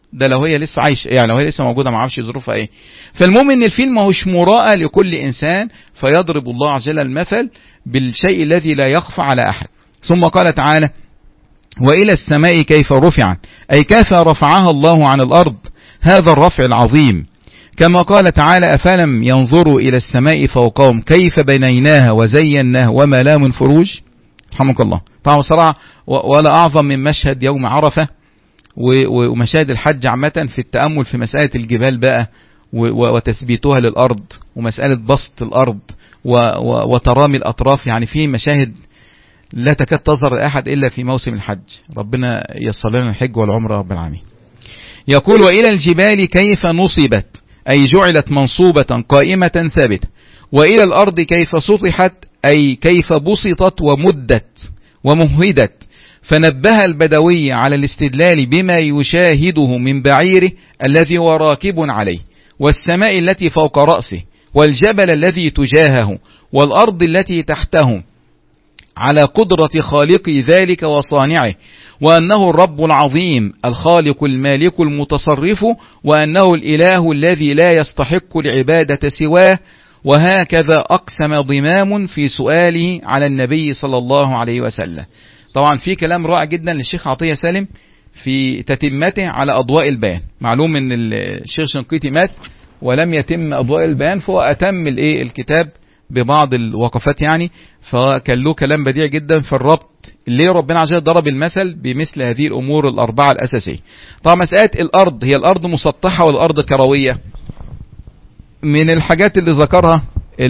ده لو هي لسه عايشه، يعني لو هي لسه موجوده ما اعرفش ظروفها ايه. فالمهم ان الفيل ما هوش مراءة لكل انسان، فيضرب الله عز وجل المثل بالشيء الذي لا يخفى على احد. ثم قال تعالى: وإلى السماء كيف رفعت، أي كيف رفعها الله عن الأرض، هذا الرفع العظيم. كما قال تعالى: أفلم ينظروا إلى السماء فوقهم كيف بنيناها وزيناها وما لها من فروج. رحمك الله. طبعا صراحة ولا أعظم من مشهد يوم عرفة ومشاهد الحج عامة في التأمل في مسألة الجبال بقى وتثبيتها للأرض، ومسألة بسط الأرض وترامي الأطراف. يعني في مشاهد لا تكاد تظهر لأحد إلا في موسم الحج. ربنا ييسر لنا الحج والعمرة رب العالمين. يقول: وإلى الجبال كيف نصبت، أي جعلت منصوبة قائمة ثابتة. وإلى الأرض كيف سطحت، أي كيف بسطت ومدت ومهدت. فنبه البدوي على الاستدلال بما يشاهده من بعيره الذي هو راكب عليه، والسماء التي فوق رأسه، والجبل الذي تجاهه، والأرض التي تحته، على قدرة خالق ذلك وصانعه، وأنه الرب العظيم الخالق المالك المتصرف، وأنه الإله الذي لا يستحق العبادة سواه. وهكذا أقسم ضمام في سؤاله على النبي صلى الله عليه وسلم. طبعا في كلام رائع جدا للشيخ عطية سالم في تتمته على أضواء البيان. معلوم ان الشيخ شنقيطي مات ولم يتم أضواء البيان، فهو أتم الايه الكتاب ببعض الوقفات يعني، فكان له كلام بديع جدا في الربط اللي ربنا عز وجل ضرب المثل بمثل هذه الأمور الأربعة الأساسية. طبعا مسألة الأرض، هي الأرض مسطحة والأرض كروية. من الحاجات اللي ذكرها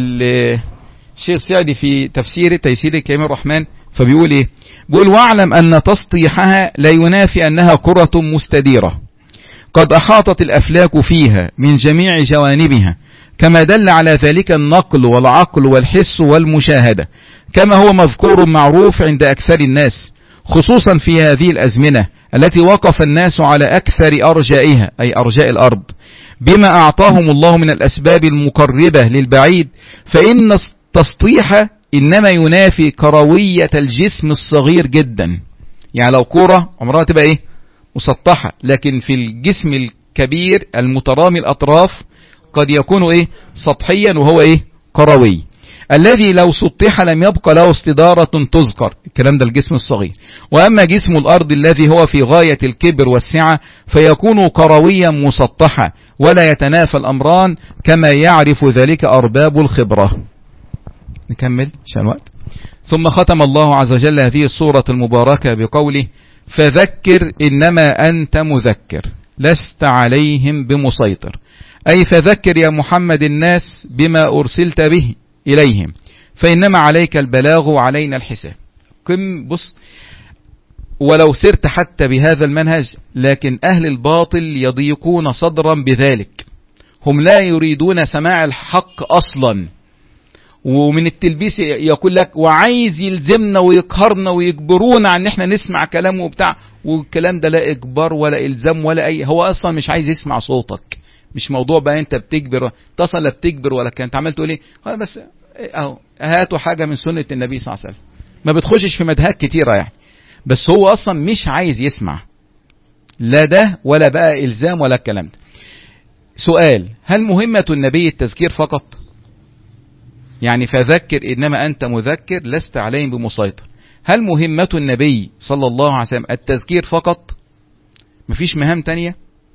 الشيخ سعدي في تفسير تيسير كريم الرحمن، فبيقول ايه؟ بيقول: واعلم أن تسطيحها لا ينافي أنها كرة مستديرة قد أحاطت الأفلاك فيها من جميع جوانبها، كما دل على ذلك النقل والعقل والحس والمشاهدة، كما هو مذكور معروف عند أكثر الناس، خصوصا في هذه الأزمنة التي وقف الناس على أكثر أرجائها، أي أرجاء الأرض، بما أعطاهم الله من الأسباب المقربة للبعيد. فإن التسطيح إنما ينافي كروية الجسم الصغير جدا. يعني لو كرة عمرها تبقى إيه؟ مسطحة، لكن في الجسم الكبير المترامي الأطراف قد يكون إيه؟ سطحيا، وهو إيه؟ كروي، الذي لو سطح لم يبقى له استدارة تذكر. الكلام ده الجسم الصغير. وأما جسم الأرض الذي هو في غاية الكبر والسعة فيكون كرويا مسطحا، ولا يتنافى الأمران، كما يعرف ذلك أرباب الخبرة. نكمل عشان الوقت. ثم ختم الله عز وجل هذه السورة المباركة بقوله: فذكر إنما أنت مذكر لست عليهم بمسيطر، أي فذكر يا محمد الناس بما أرسلت به إليهم، فإنما عليك البلاغ وعلينا الحساب. كم بص، ولو سرت حتى بهذا المنهج، لكن أهل الباطل يضيقون صدرا بذلك، هم لا يريدون سماع الحق أصلا، ومن التلبيس يقول لك وعايز يلزمنا ويقهرنا ويجبرونا عن ان احنا نسمع كلامه وبتاع، والكلام ده لا اجبار ولا الزام ولا اي، هو اصلا مش عايز يسمع صوتك. مش موضوع بقى انت بتجبر تصل لا بتجبر ولا كانت عمال تقول ايه بس اهو هاتوا حاجه من سنه النبي صلى الله عليه وسلم. ما بتخشش في مدهات كتيره يعني، بس هو اصلا مش عايز يسمع لا ده ولا بقى الزام ولا الكلام ده. سؤال: هل مهمه النبي التذكير فقط؟ يعني فذكر إنما أنت مذكر لست عليهم بمسيطر. هل مهمة النبي صلى الله عليه وسلم التذكير فقط؟ مفيش مهام تانية؟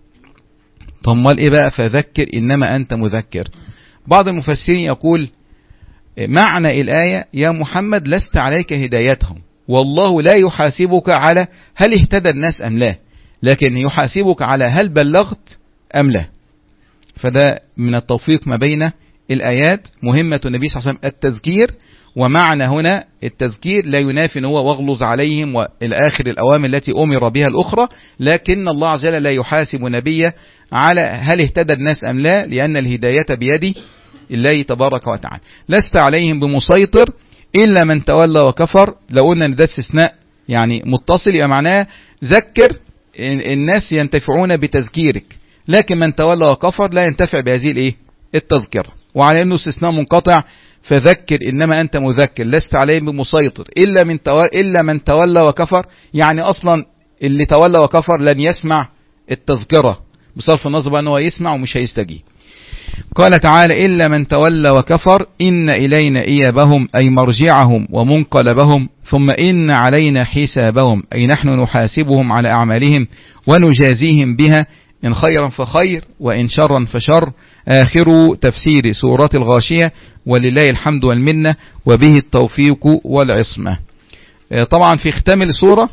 طب مال إيه بقى فذكر إنما أنت مذكر؟ بعض المفسرين يقول معنى الآية: يا محمد لست عليك هدايتهم، والله لا يحاسبك على هل اهتدى الناس أم لا، لكن يحاسبك على هل بلغت أم لا. فده من التوفيق ما بين الآيات. مهمة النبي صلى الله عليه وسلم التذكير، ومعنى هنا التذكير لا ينافي ان هو واغلظ عليهم والى اخر الاوامر التي امر بها الاخرى، لكن الله عز وجل لا يحاسب نبيه على هل اهتدى الناس ام لا، لان الهداية بيد الله تبارك وتعالى. لست عليهم بمسيطر الا من تولى وكفر. لو قلنا ان ده استثناء يعني متصل، يبقى معناه ذكر الناس ينتفعون بتذكيرك، لكن من تولى وكفر لا ينتفع بهذه الايه التذكرة. وعلى انه استثناء منقطع، فذكر انما انت مذكر لست عليهم بمسيطر الا من تولى الا من تولى وكفر، يعني اصلا اللي تولى وكفر لن يسمع التذكرة بصرف النظر بقى ان هو يسمع ومش هيستجيب. قال تعالى إلا من تولى وكفر إن إلينا إيابهم أي مرجعهم ومنقلبهم ثم إن علينا حسابهم أي نحن نحاسبهم على أعمالهم ونجازيهم بها إن خيرا فخير وإن شرا فشر. آخر تفسير سورة الغاشية ولله الحمد والمنة وبه التوفيق والعصمة. طبعا في ختام السورة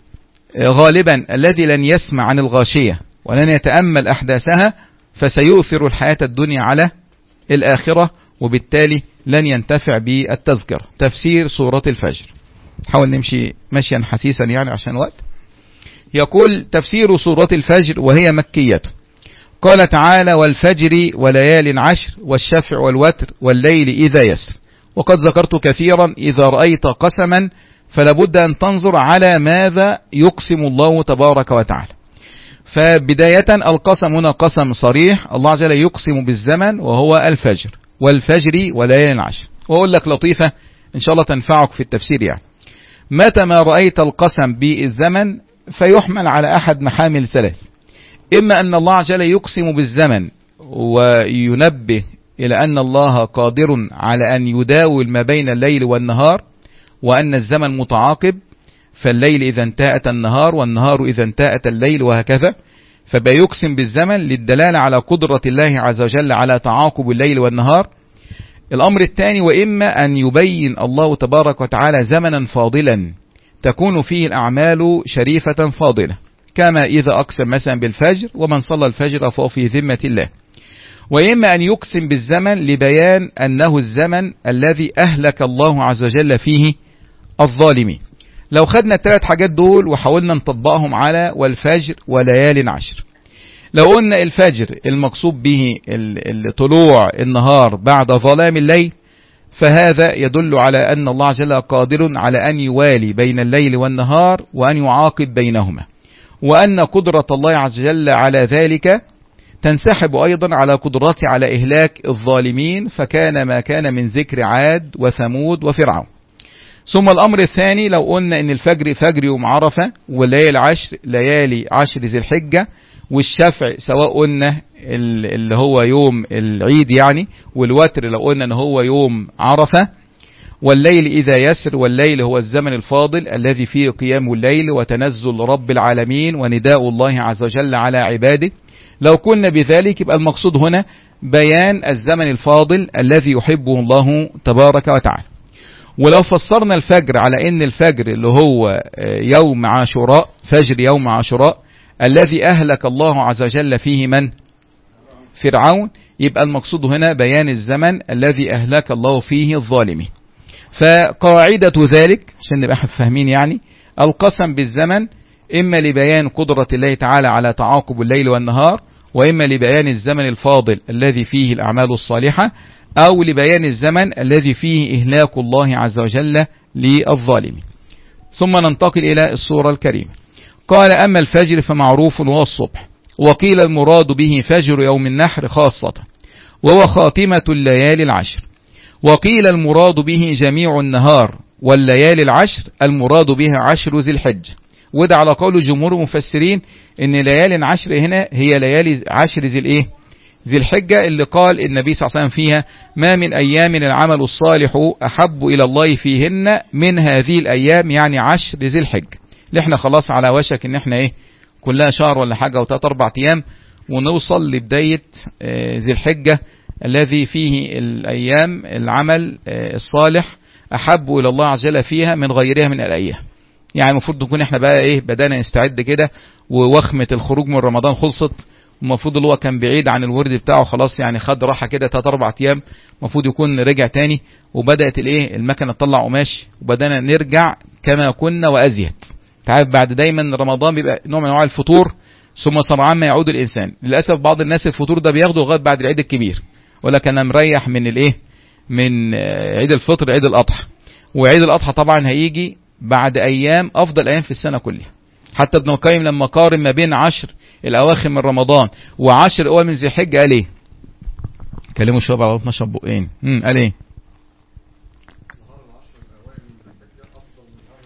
غالبا الذي لن يسمع عن الغاشية ولن يتأمل أحداثها فسيؤثر الحياة الدنيا على الآخرة وبالتالي لن ينتفع بالتذكر. تفسير سورة الفجر، حاول نمشي مشيا حسيسا يعني عشان وقت. يقول تفسير سورة الفجر وهي مكية. قال تعالى والفجر وليال عشر والشفع والوتر والليل إذا يسر. وقد ذكرت كثيرا إذا رأيت قسما فلابد أن تنظر على ماذا يقسم الله تبارك وتعالى. فبداية القسم هنا قسم صريح، الله عز وجل يقسم بالزمن وهو الفجر والفجر وليال عشر. وأقول لك لطيفة إن شاء الله تنفعك في التفسير يعني. متى ما رأيت القسم بالزمن فيحمل على أحد محامل ثلاث: إما أن الله عز وجل يقسم بالزمن وينبه إلى أن الله قادر على أن يداول ما بين الليل والنهار وأن الزمن متعاقب، فالليل إذا انتهت النهار والنهار إذا انتهت الليل وهكذا، فبيقسم بالزمن للدلالة على قدرة الله عز وجل على تعاقب الليل والنهار. الأمر الثاني وإما أن يبين الله تبارك وتعالى زمنا فاضلا تكون فيه الأعمال شريفة فاضلة، كما إذا أقسم مثلا بالفجر ومن صلى الفجر فهو في ذمة الله. وإما أن يقسم بالزمن لبيان أنه الزمن الذي أهلك الله عز وجل فيه الظالمين. لو خدنا الثلاث حاجات دول وحاولنا نطبقهم على والفجر وليال عشر، لو قلنا الفجر المقصود به طلوع النهار بعد ظلام الليل، فهذا يدل على أن الله عز وجل قادر على أن يوالي بين الليل والنهار وأن يعاقب بينهما، وأن قدرة الله عز وجل على ذلك تنسحب أيضا على قدرته على إهلاك الظالمين، فكان ما كان من ذكر عاد وثمود وفرعون. ثم الأمر الثاني لو قلنا أن الفجر فجر يوم عرفة والليالي عشر ليالي عشر ذي الحجة، والشفع سواء قلنا اللي هو يوم العيد يعني، والوتر لو قلنا أن هو يوم عرفة، والليل إذا يسر، والليل هو الزمن الفاضل الذي فيه قيام الليل وتنزل رب العالمين ونداء الله عز وجل على عباده. لو كنا بذلك يبقى المقصود هنا بيان الزمن الفاضل الذي يحبه الله تبارك وتعالى. ولو فسرنا الفجر على ان الفجر اللي هو يوم عاشوراء، فجر يوم عاشوراء الذي اهلك الله عز وجل فيه من؟ فرعون، يبقى المقصود هنا بيان الزمن الذي اهلك الله فيه الظالمين. فقاعدة ذلك عشان نبقى فاهمين يعني، القسم بالزمن إما لبيان قدرة الله تعالى على تعاقب الليل والنهار، وإما لبيان الزمن الفاضل الذي فيه الأعمال الصالحة، أو لبيان الزمن الذي فيه إهلاك الله عز وجل للظالمين. ثم ننتقل إلى السورة الكريمة. قال أما الفجر فمعروف وهو الصبح، وقيل المراد به فجر يوم النحر خاصة وهو خاتمة الليالي العشر، وقيل المراد به جميع النهار، والليالي العشر المراد بها عشر ذي الحج. وده على قول جمهور المفسرين ان ليالي عشر هنا هي ليالي عشر ذي الايه ذي الحجة، اللي قال النبي صلى الله عليه وسلم فيها ما من ايام العمل الصالح احب الى الله فيهن من هذه الايام، يعني عشر ذي الحجة اللي احنا خلاص على وشك ان احنا ايه كلها شهر ولا حاجة وثلاث اربع ايام ونوصل لبداية ذي الحجة الذي فيه الايام العمل الصالح احب الى الله عز وجل فيها من غيرها من الايام. يعني المفروض نكون احنا بقى ايه بدأنا نستعد كده، ووخمة الخروج من رمضان خلصت، المفروض اللي هو كان بعيد عن الورد بتاعه خلاص يعني خد راحة كده ثلاث اربع ايام، المفروض يكون رجع تاني، وبدأت الايه المكنة تطلع قماش، وبدأنا نرجع كما كنا وازيد. تعرف بعد دايما رمضان بيبقى نوع من انواع الفطور، ثم سرعان ما يعود الانسان. للاسف بعض الناس الفطور ده بياخده لغايه بعد العيد الكبير، ولا كان مريح من الايه من عيد الفطر عيد الاضحى. وعيد الاضحى طبعا هيجي بعد ايام افضل ايام في السنه كلها. حتى ابن القيم لما قارن ما بين عشر الاواخر من رمضان وعشر اول من ذي الحجه قال ايه؟ كلموا الشباب على بطن شاب بقين. امم قال ايه؟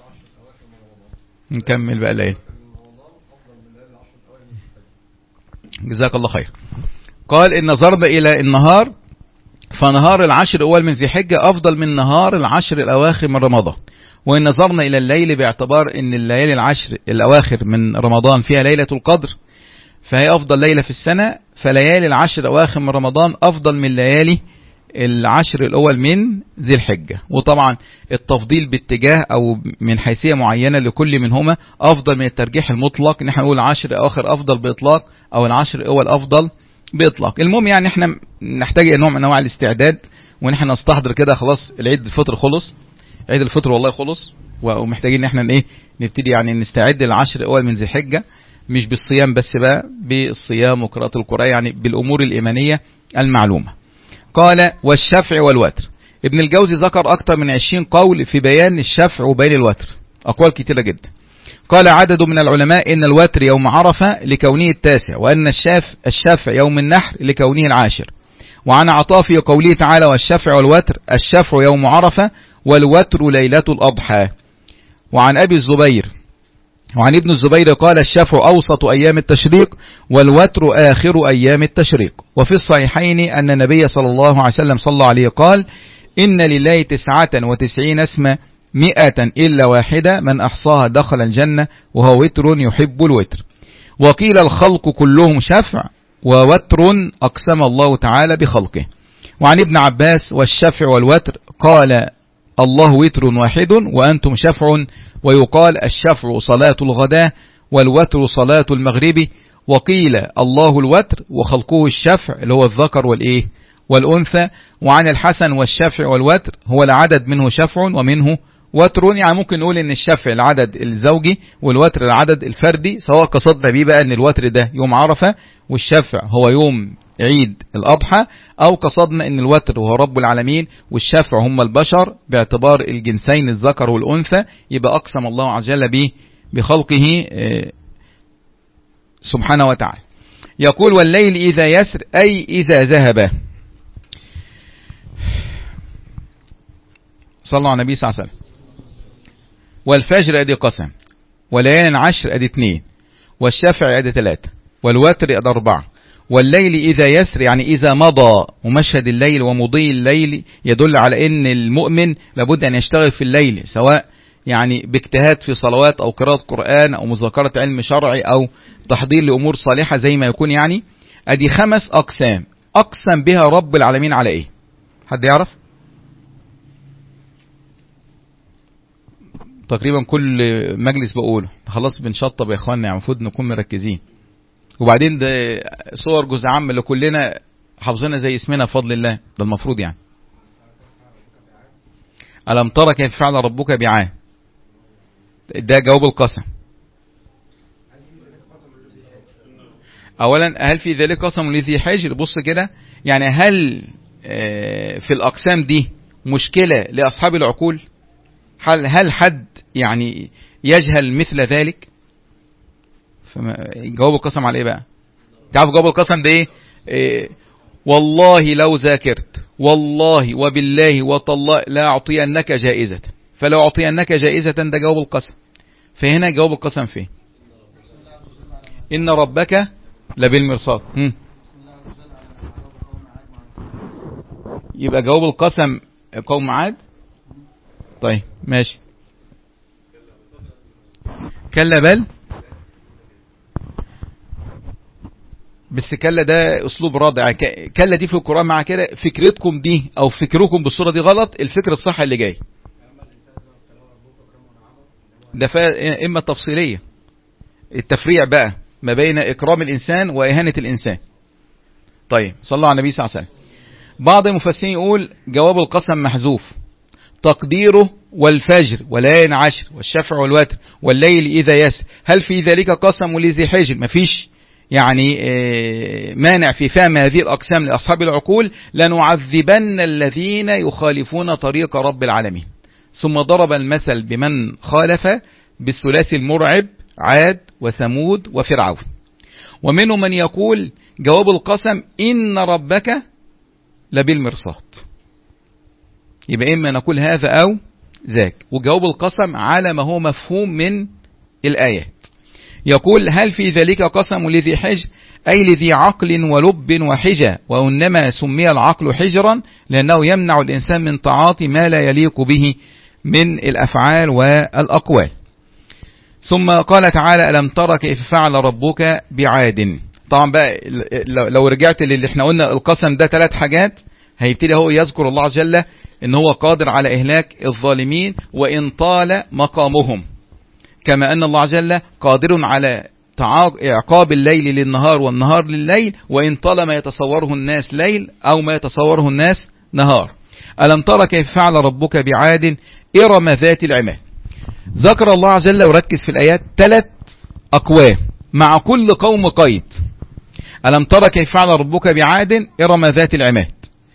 نكمل بقى الايه. جزاك الله خير. قال إن نظرنا إلى النهار فنهار العشر الأول من ذي الحجة أفضل من نهار العشر الأواخر من رمضان، وإن نظرنا إلى الليل باعتبار أن الليالي العشر الأواخر من رمضان فيها ليلة القدر فهي أفضل ليلة في السنة، فليالي العشر الأواخر من رمضان أفضل من ليالي العشر الأول من ذي الحجة. وطبعا التفضيل باتجاه أو من حيثية معينة لكل منهما أفضل من الترجيح المطلق، إن احنا نقول العشر الأواخر أفضل بإطلاق أو العشر الأول أفضل بإطلاق. المهم يعني احنا نحتاج نوع من أنواع الاستعداد، وإن احنا نستحضر كده خلاص العيد الفطر خلص، عيد الفطر والله خلص، ومحتاجين ان احنا ايه نبتدي يعني نستعد للعشر الأول من ذي الحجة، مش بالصيام بس بقى، بالصيام وقراءة القرآن، يعني بالأمور الإيمانية المعلومة. قال والشفع والوتر. ابن الجوزي ذكر أكثر من عشرين قول في بيان الشفع وبين الوتر، أقوال كتيرة جدا. قال عدد من العلماء إن الوتر يوم عرفة لكونه التاسع، وأن الشاف الشفع يوم النحر لكونه العاشر. وعن عطاء في قوله تعالى والشفع والوتر الشفع يوم عرفة والوتر ليلة الأضحى. وعن أبي الزبير وعن ابن الزبير قال الشفع أوسط أيام التشريق والوتر آخر أيام التشريق. وفي الصحيحين أن النبي صلى الله عليه وسلم صلى عليه قال إن لله تسعة وتسعين اسما مئة إلا واحدة من أحصاها دخل الجنة وهو وتر يحب الوتر. وقيل الخلق كلهم شفع ووتر أقسم الله تعالى بخلقه. وعن ابن عباس والشفع والوتر قال الله وتر واحد وأنتم شفع، ويقال الشفع صلاة الغداء والوتر صلاة المغرب. وقيل الله الوتر وخلقه الشفع اللي هو الذكر والإيه والأنثى. وعن الحسن والشفع والوتر هو العدد منه شفع ومنه وتر، يعني ممكن نقول ان الشفع العدد الزوجي والوتر العدد الفردي، سواء قصدنا بيه بقى ان الوتر ده يوم عرفة والشفع هو يوم عيد الأضحى، أو قصدنا أن الوتر هو رب العالمين والشفع هم البشر باعتبار الجنسين الذكر والأنثى، يبقى أقسم الله عز وجل به بخلقه سبحانه وتعالى. يقول والليل إذا يسر أي إذا ذهب. صلى على النبي صلى الله عليه وسلم. والفجر أدي قسم، وليال عشر أدي اثنين، والشفع أدي ثلاثة، والوتر أدي أربعة. والليل إذا يسر يعني إذا مضى، ومشهد الليل ومضي الليل يدل على أن المؤمن لابد أن يشتغل في الليل، سواء يعني باجتهاد في صلوات أو قراءة قرآن أو مذاكرة علم شرعي أو تحضير لأمور صالحة زي ما يكون. يعني أدي خمس أقسام أقسم بها رب العالمين على إيه؟ حد يعرف؟ تقريبا كل مجلس بقوله خلاص بنشطب يا إخواننا، يعني المفروض نكون مركزين. وبعدين ده صور جزء عام اللي كلنا حافظينها زي اسمنا بفضل الله، ده المفروض يعني. ألم ترى كيف فعل ربك بعاد، ده جواب القسم. أولا هل في ذلك قسم لذي حجر؟ بص كده، يعني هل في الأقسام دي مشكلة لأصحاب العقول؟ هل هل حد يعني يجهل مثل ذلك؟ جواب القسم على ايه بقى؟ تعرف جواب القسم ده ايه؟ إيه والله لو ذاكرت والله وبالله وتالله لا اعطينك جائزة، فلو اعطينك جائزة ده جواب القسم. فهنا جواب القسم فين؟ ان ربك لبالمرصاد. يبقى جواب القسم قوم عاد. طيب ماشي. كلا بل، بس كلا ده اسلوب رادع. كلا دي في القرآن مع كده فكرتكم دي او فكركم بالصورة دي غلط، الفكر الصح اللي جاي ده اما تفصيلية، التفريع بقى ما بين اكرام الانسان واهانة الانسان. طيب صلوا على النبي صلى الله عليه وسلم. بعض المفسرين يقول جواب القسم محذوف تقديره والفجر وليال عشر والشفع والوتر والليل إذا يسر. هل في ذلك قسم لذي حجر؟ مفيش يعني مانع في فهم هذه الأقسام لأصحاب العقول. لنعذبن الذين يخالفون طريق رب العالمين. ثم ضرب المثل بمن خالف بالثلاثي المرعب عاد وثمود وفرعون. ومنهم من يقول جواب القسم إن ربك لبالمرصاد، يبقى إما نقول هذا أو ذاك، وجواب القسم على ما هو مفهوم من الآيات. يقول هل في ذلك قسم لذي حجر أي لذي عقل ولب وحجة، وإنما سمي العقل حجرا لأنه يمنع الإنسان من تعاطي ما لا يليق به من الأفعال والأقوال. ثم قال تعالى ألم تر كيف فعل ربك بعاد. طبعا بقى لو رجعت للي احنا قلنا القسم ده ثلاث حاجات، هيبتدي هو يذكر الله عز وجل ان هو قادر على إهلاك الظالمين وإن طال مقامهم، كما أن الله عز وجل قادر على إعقاب الليل للنهار والنهار لليل وإن طال ما يتصوره الناس ليل أو ما يتصوره الناس نهار. ألم تر كيف فعل ربك بعاد إرم ذات العماد. ذكر الله عز وجل وركز في الآيات ثلاث أقوام مع كل قوم قيد. ألم تر كيف فعل ربك بعاد إرم ذات العماد،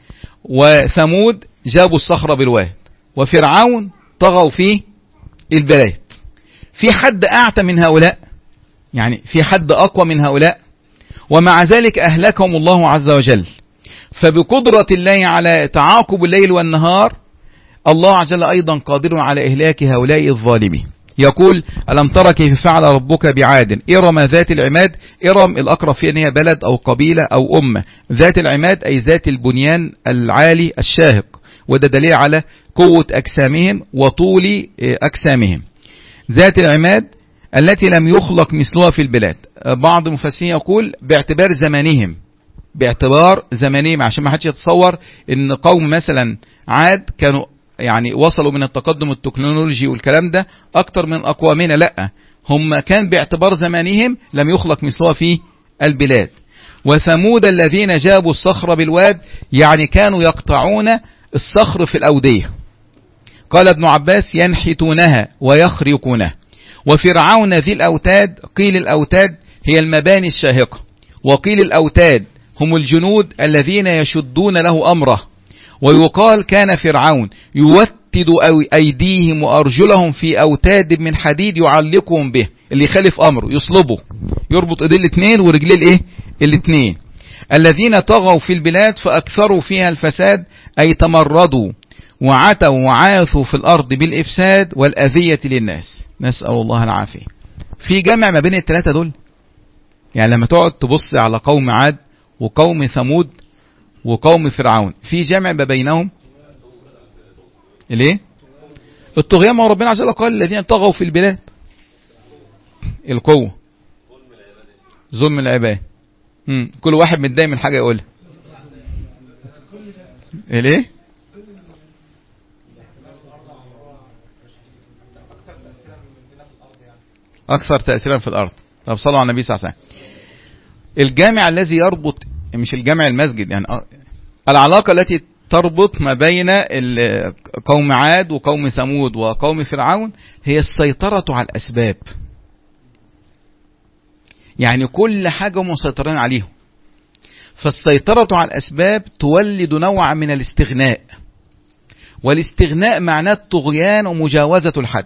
وثمود جابوا الصخر بالواد، وفرعون طغوا في البلاد. في حد أعتى من هؤلاء؟ يعني في حد أقوى من هؤلاء؟ ومع ذلك أهلكهم الله عز وجل. فبقدرة الله على تعاقب الليل والنهار الله عز وجل أيضا قادر على إهلاك هؤلاء الظالمين. يقول ألم تر كيف فعل ربك بعاد إرم ذات العماد. إرم الأقرب فيها هي بلد أو قبيلة أو أمة، ذات العماد أي ذات البنيان العالي الشاهق، وده دليل على قوة أجسامهم وطول أجسامهم. ذات العماد التي لم يخلق مثلها في البلاد. بعض المفسرين يقول باعتبار زمانهم، باعتبار زمانهم عشان ما حدش يتصور ان قوم مثلا عاد كانوا يعني وصلوا من التقدم التكنولوجي والكلام ده اكتر من اقوامنا، لا، هم كان باعتبار زمانهم لم يخلق مثلها في البلاد. وثمود الذين جابوا الصخر بالواد، يعني كانوا يقطعون الصخر في الأودية. قال ابن عباس ينحتونها ويخرقونها. وفرعون ذي الأوتاد، قيل الأوتاد هي المباني الشاهقة، وقيل الأوتاد هم الجنود الذين يشدون له أمره. ويقال كان فرعون يوتد أيديهم وأرجلهم في أوتاد من حديد يعلقهم به، اللي يخالف أمره يصلبه، يربط ايديه الاثنين ورجليه الايه الاثنين. الذين طغوا في البلاد فأكثروا فيها الفساد، أي تمردوا وعتوا وعاثوا في الأرض بالإفساد والأذية للناس، نسأل الله العافية. في جمع ما بين الثلاثة دول، يعني لما تقعد تبص على قوم عاد وقوم ثمود وقوم فرعون، في جمع ما بينهم ليه؟ الطغيان. ما ربنا عز وجل قال الذين طغوا في البلاد، القوة، ظلم العباد. مم. كل واحد متضايق من حاجة يقولها ليه؟ أكثر تأثيرا في الأرض. طب صلوا على النبي صلى الله عليه وسلم. الجامع الذي يربط، مش الجامع المسجد، يعني العلاقة التي تربط ما بين قوم عاد وقوم ثمود وقوم فرعون هي السيطرة على الأسباب. يعني كل حاجة مسيطرين عليهم، فالسيطرة على الأسباب تولد نوع من الاستغناء، والاستغناء معناه الطغيان ومجاوزة الحد.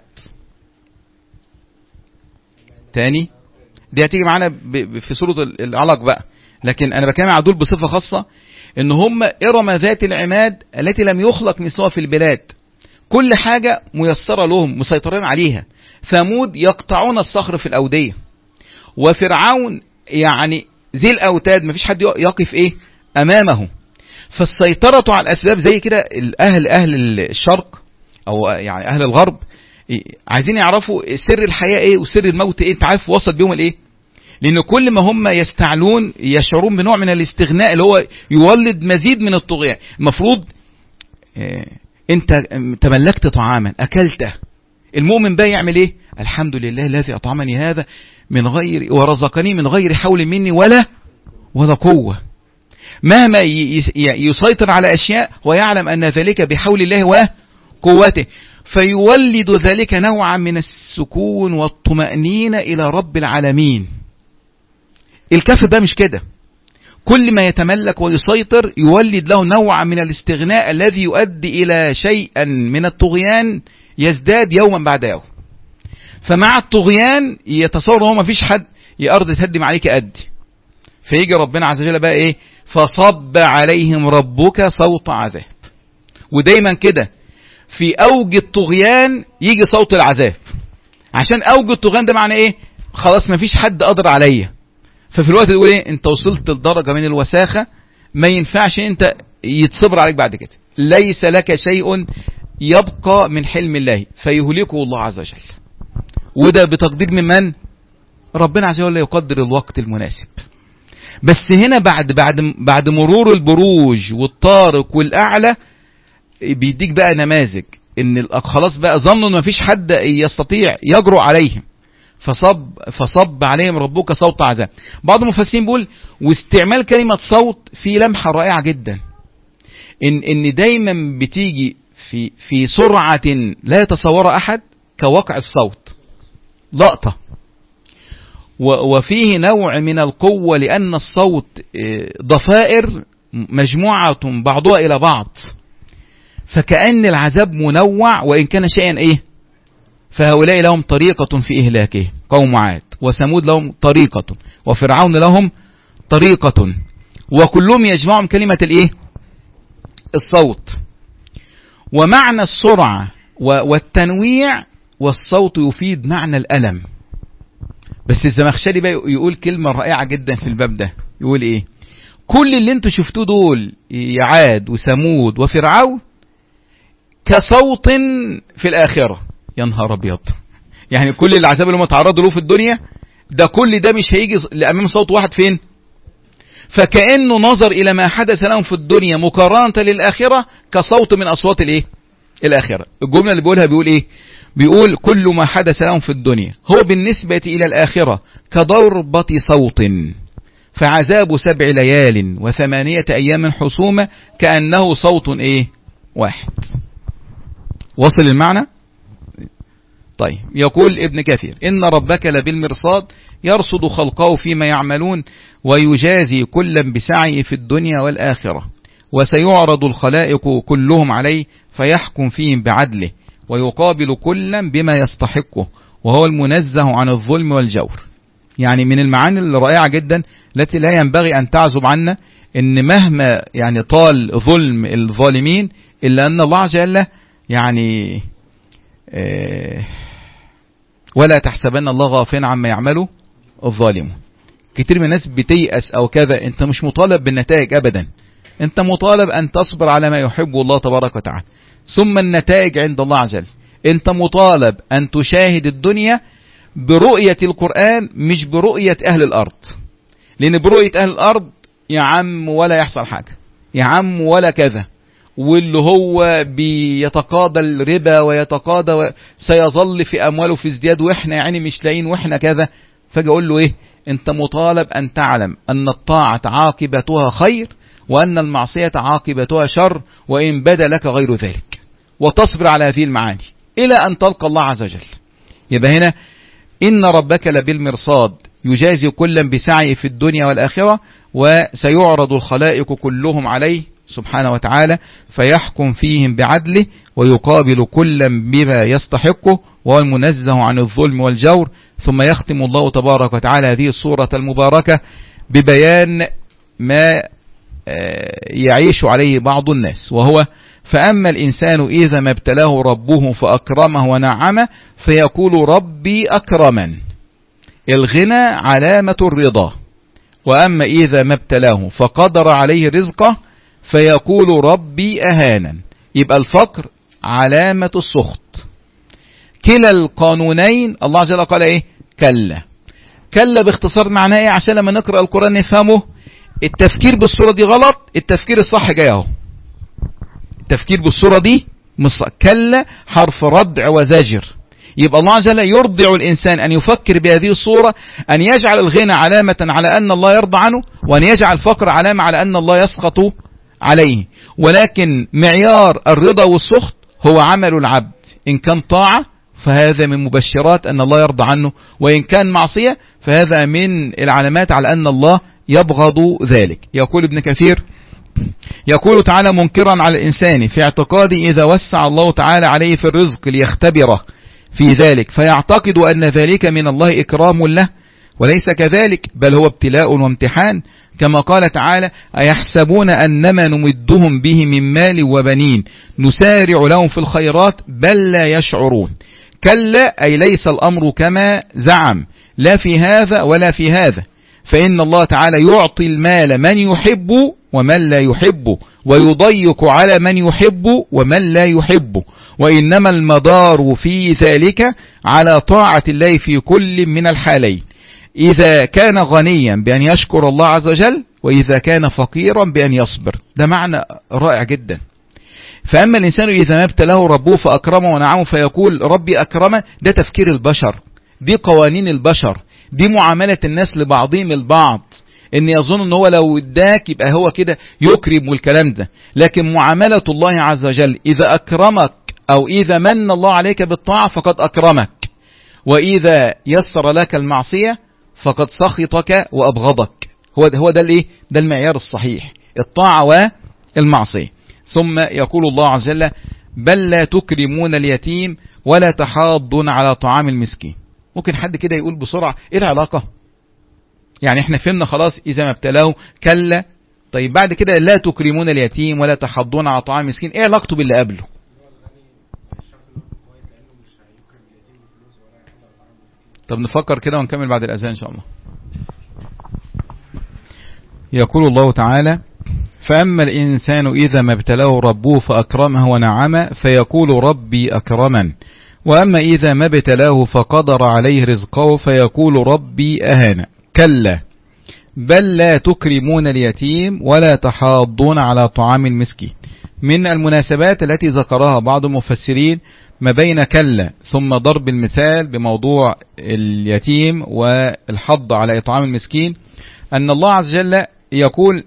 تاني دي هتيجي معانا في سورة العلق بقى، لكن أنا بكلم على دول بصفة خاصة إن هم إرم ذات العماد التي لم يخلق مثلها في البلاد. كل حاجة ميسرة لهم، مسيطرين عليها. ثمود يقطعون الصخر في الأودية، وفرعون يعني ذي الأوتاد مفيش حد يقف إيه أمامه. فالسيطرة على الأسباب زي كده. الأهل أهل الشرق أو يعني أهل الغرب عايزين يعرفوا سر الحياة إيه وسر الموت إيه. أنت عارف وصل بيهم الإيه؟ لأن كل ما هم يستعلون يشعرون بنوع من الاستغناء اللي هو يولد مزيد من الطغيان. المفروض إيه؟ أنت تملكت طعاما أكلته، المؤمن بقى يعمل إيه؟ الحمد لله الذي أطعمني هذا من غير ورزقني من غير حول مني ولا ولا قوة. مهما يسيطر على أشياء ويعلم أن ذلك بحول الله وقوته، فيولد ذلك نوعا من السكون والطمأنينة إلى رب العالمين. الكافر بقى مش كده، كل ما يتملك ويسيطر يولد له نوع من الاستغناء الذي يؤدي إلى شيئا من الطغيان يزداد يوما بعد يوم. فمع الطغيان يتصور هو ما فيش حد يأرض تهدم عليك أدي، فيجي ربنا عز وجل بقى إيه؟ فصب عليهم ربك صوت عذاب. ودايما كده في أوج الطغيان يجي صوت العذاب، عشان أوج الطغيان ده معنى إيه؟ خلاص ما فيش حد قادر عليا. ففي الوقت تقول ايه؟ انت وصلت لدرجة من الوساخة ما ينفعش انت يتصبر عليك بعد كده. ليس لك شيء يبقى من حلم الله فيهلكه الله عز وجل. وده بتقدير من من؟ ربنا عز وجل يقدر الوقت المناسب. بس هنا بعد بعد بعد مرور البروج والطارق والاعلى بيديك بقى نماذج ان خلاص بقى ظنوا ان مفيش حد يستطيع يجرؤ عليهم، فصب فصب عليهم ربك صوت عذاب. بعض المفسرين بيقول واستعمال كلمة صوت في لمحة رائعة جدا، ان ان دايما بتيجي في في سرعة لا يتصورها احد كوقع الصوت، لقطة، وفيه نوع من القوة لأن الصوت ضفائر مجموعة بعضها إلى بعض، فكأن العذاب منوع وإن كان شيئا إيه. فهؤلاء لهم طريقة في إهلاكه، قوم عاد وثمود لهم طريقة وفرعون لهم طريقة، وكلهم يجمعهم كلمة الإيه؟ الصوت. ومعنى السرعة والتنويع والصوت يفيد معنى الألم. بس الزمخشري بقى يقول كلمة رائعة جدا في الباب ده، يقول ايه؟ كل اللي انتوا شفتوه دول عاد وثمود وفرعون كصوت في الآخرة. يا نهار ابيض، يعني كل العذاب اللي هم تعرضوا له في الدنيا ده كل ده مش هيجي لأمام صوت واحد فين؟ فكأنه نظر إلى ما حدث لهم في الدنيا مقارنة للآخرة كصوت من أصوات الايه؟ الآخرة. الجملة اللي بيقولها بيقول ايه؟ بيقول كل ما حدث لهم في الدنيا هو بالنسبة إلى الآخرة كضربة صوت، فعذاب سبع ليال وثمانية أيام حسومة كأنه صوت إيه؟ واحد. وصل المعنى؟ طيب، يقول ابن كثير إن ربك لبالمرصاد يرصد خلقه فيما يعملون ويجازي كلا بسعيه في الدنيا والآخرة، وسيعرض الخلائق كلهم عليه فيحكم فيهم بعدله ويقابل كلا بما يستحقه وهو المنزه عن الظلم والجور. يعني من المعاني الرائعة جدا التي لا ينبغي أن تعزب عنا إن مهما يعني طال ظلم الظالمين إلا أن الله عز وجل يعني آه ولا تحسبن الله غافلا عما يعمله الظالمون. كتير من الناس بتيأس أو كذا، أنت مش مطالب بالنتائج أبدا، أنت مطالب أن تصبر على ما يحب الله تبارك وتعالى، ثم النتائج عند الله عز وجل. أنت مطالب أن تشاهد الدنيا برؤية القرآن مش برؤية أهل الأرض، لأن برؤية أهل الأرض يا عم ولا يحصل حاجة، يا عم ولا كذا، واللي هو بيتقاضى الربا ويتقاضى و... سيظل في أمواله في ازدياد وإحنا يعني مش لاقيين وإحنا كذا. فاجي أقول له إيه؟ أنت مطالب أن تعلم أن الطاعة عاقبتها خير وأن المعصية عاقبتها شر وإن بدا لك غير ذلك، وتصبر على هذه المعاني إلى أن تلقى الله عز وجل. يبقى هنا إن ربك لبالمرصاد يجازي كلا بسعيه في الدنيا والآخرة وسيعرض الخلائق كلهم عليه سبحانه وتعالى فيحكم فيهم بعدله ويقابل كلا بما يستحقه وهو المنزه عن الظلم والجور. ثم يختم الله تبارك وتعالى هذه السورة المباركة ببيان ما يعيش عليه بعض الناس، وهو فأما الإنسان إذا ما ابتلاه ربه فأكرمه ونعمه فيقول ربي أكرمن. الغنى علامة الرضا. وأما إذا ما ابتلاه فقدر عليه رزقه فيقول ربي أهانن. يبقى الفقر علامة السخط. كلا القانونين الله عز وجل قال إيه؟ كلا. كلا باختصار معناه إيه عشان لما نقرأ القرآن نفهمه؟ التفكير بالصورة دي غلط، التفكير الصح جاي اهو. التفكير بالصورة دي مصر. كلا حرف ردع وزجر. يبقى الله عز وجل يرضع الإنسان أن يفكر بهذه الصورة، أن يجعل الغنى علامة على أن الله يرضى عنه، وأن يجعل الفقر علامة على أن الله يسخط عليه. ولكن معيار الرضا والسخط هو عمل العبد، إن كان طاعة فهذا من مبشرات أن الله يرضى عنه، وإن كان معصية فهذا من العلامات على أن الله يبغض ذلك. يقول ابن كثير يقول تعالى منكرا على الإنسان في اعتقاده إذا وسع الله تعالى عليه في الرزق ليختبره في ذلك فيعتقد أن ذلك من الله إكرام له، وليس كذلك بل هو ابتلاء وامتحان، كما قال تعالى أيحسبون أنما نمدهم به من مال وبنين نسارع لهم في الخيرات بل لا يشعرون. كلا أي ليس الأمر كما زعم، لا في هذا ولا في هذا، فإن الله تعالى يعطي المال من يحب ومن لا يحب، ويضيق على من يحب ومن لا يحب، وإنما المدار في ذلك على طاعة الله في كل من الحالين، إذا كان غنيا بأن يشكر الله عز وجل، وإذا كان فقيرا بأن يصبر. ده معنى رائع جدا. فأما الإنسان إذا ما ابتلاه ربه فأكرمه ونعمه فيقول ربي أكرمه، ده تفكير البشر، دي قوانين البشر، دي معاملة الناس لبعضهم البعض، إن يظن إن هو لو اداك يبقى هو كده يكرم والكلام ده. لكن معاملة الله عز وجل إذا أكرمك أو إذا من الله عليك بالطاعة فقد أكرمك، وإذا يسر لك المعصية فقد سخطك وأبغضك. هو هو ده الإيه؟ ده المعيار الصحيح، الطاعة والمعصية. ثم يقول الله عز وجل بل لا تكرمون اليتيم ولا تحاضون على طعام المسكين. ممكن حد كده يقول بسرعة إيه العلاقة؟ يعني احنا فهمنا خلاص إذا ما ابتلاه كلا، طيب بعد كده لا تكرمون اليتيم ولا تحاضون على طعام المسكين، إيه علاقته باللي قبله؟ طب نفكر كده ونكمل بعد الأذان إن شاء الله. يقول الله تعالى فأما الإنسان إذا ما ابتلاه ربه فأكرمه ونعمه فيقول ربي أكرمن، وأما إذا ما ابتلاه فقدر عليه رزقه فيقول ربي أهان. كلا بل لا تكرمون اليتيم ولا تحاضون على طعام المسكين. من المناسبات التي ذكرها بعض المفسرين ما بين كلا ثم ضرب المثال بموضوع اليتيم والحض على إطعام المسكين، أن الله عز وجل يقول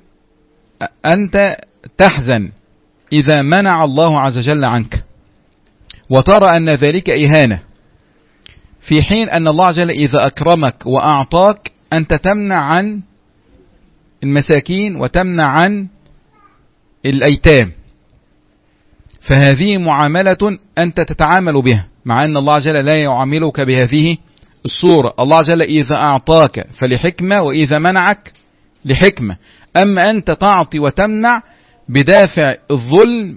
أنت تحزن إذا منع الله عز وجل عنك وترى أن ذلك إهانة، في حين أن الله عز وجل إذا أكرمك وأعطاك أنت تمنع عن المساكين وتمنع عن الأيتام، فهذه معاملة أنت تتعامل بها، مع أن الله عز وجل لا يعاملك بهذه الصورة. الله عز وجل إذا أعطاك فلحكمة وإذا منعك لحكمة، أما أنت تعطي وتمنع بدافع الظلم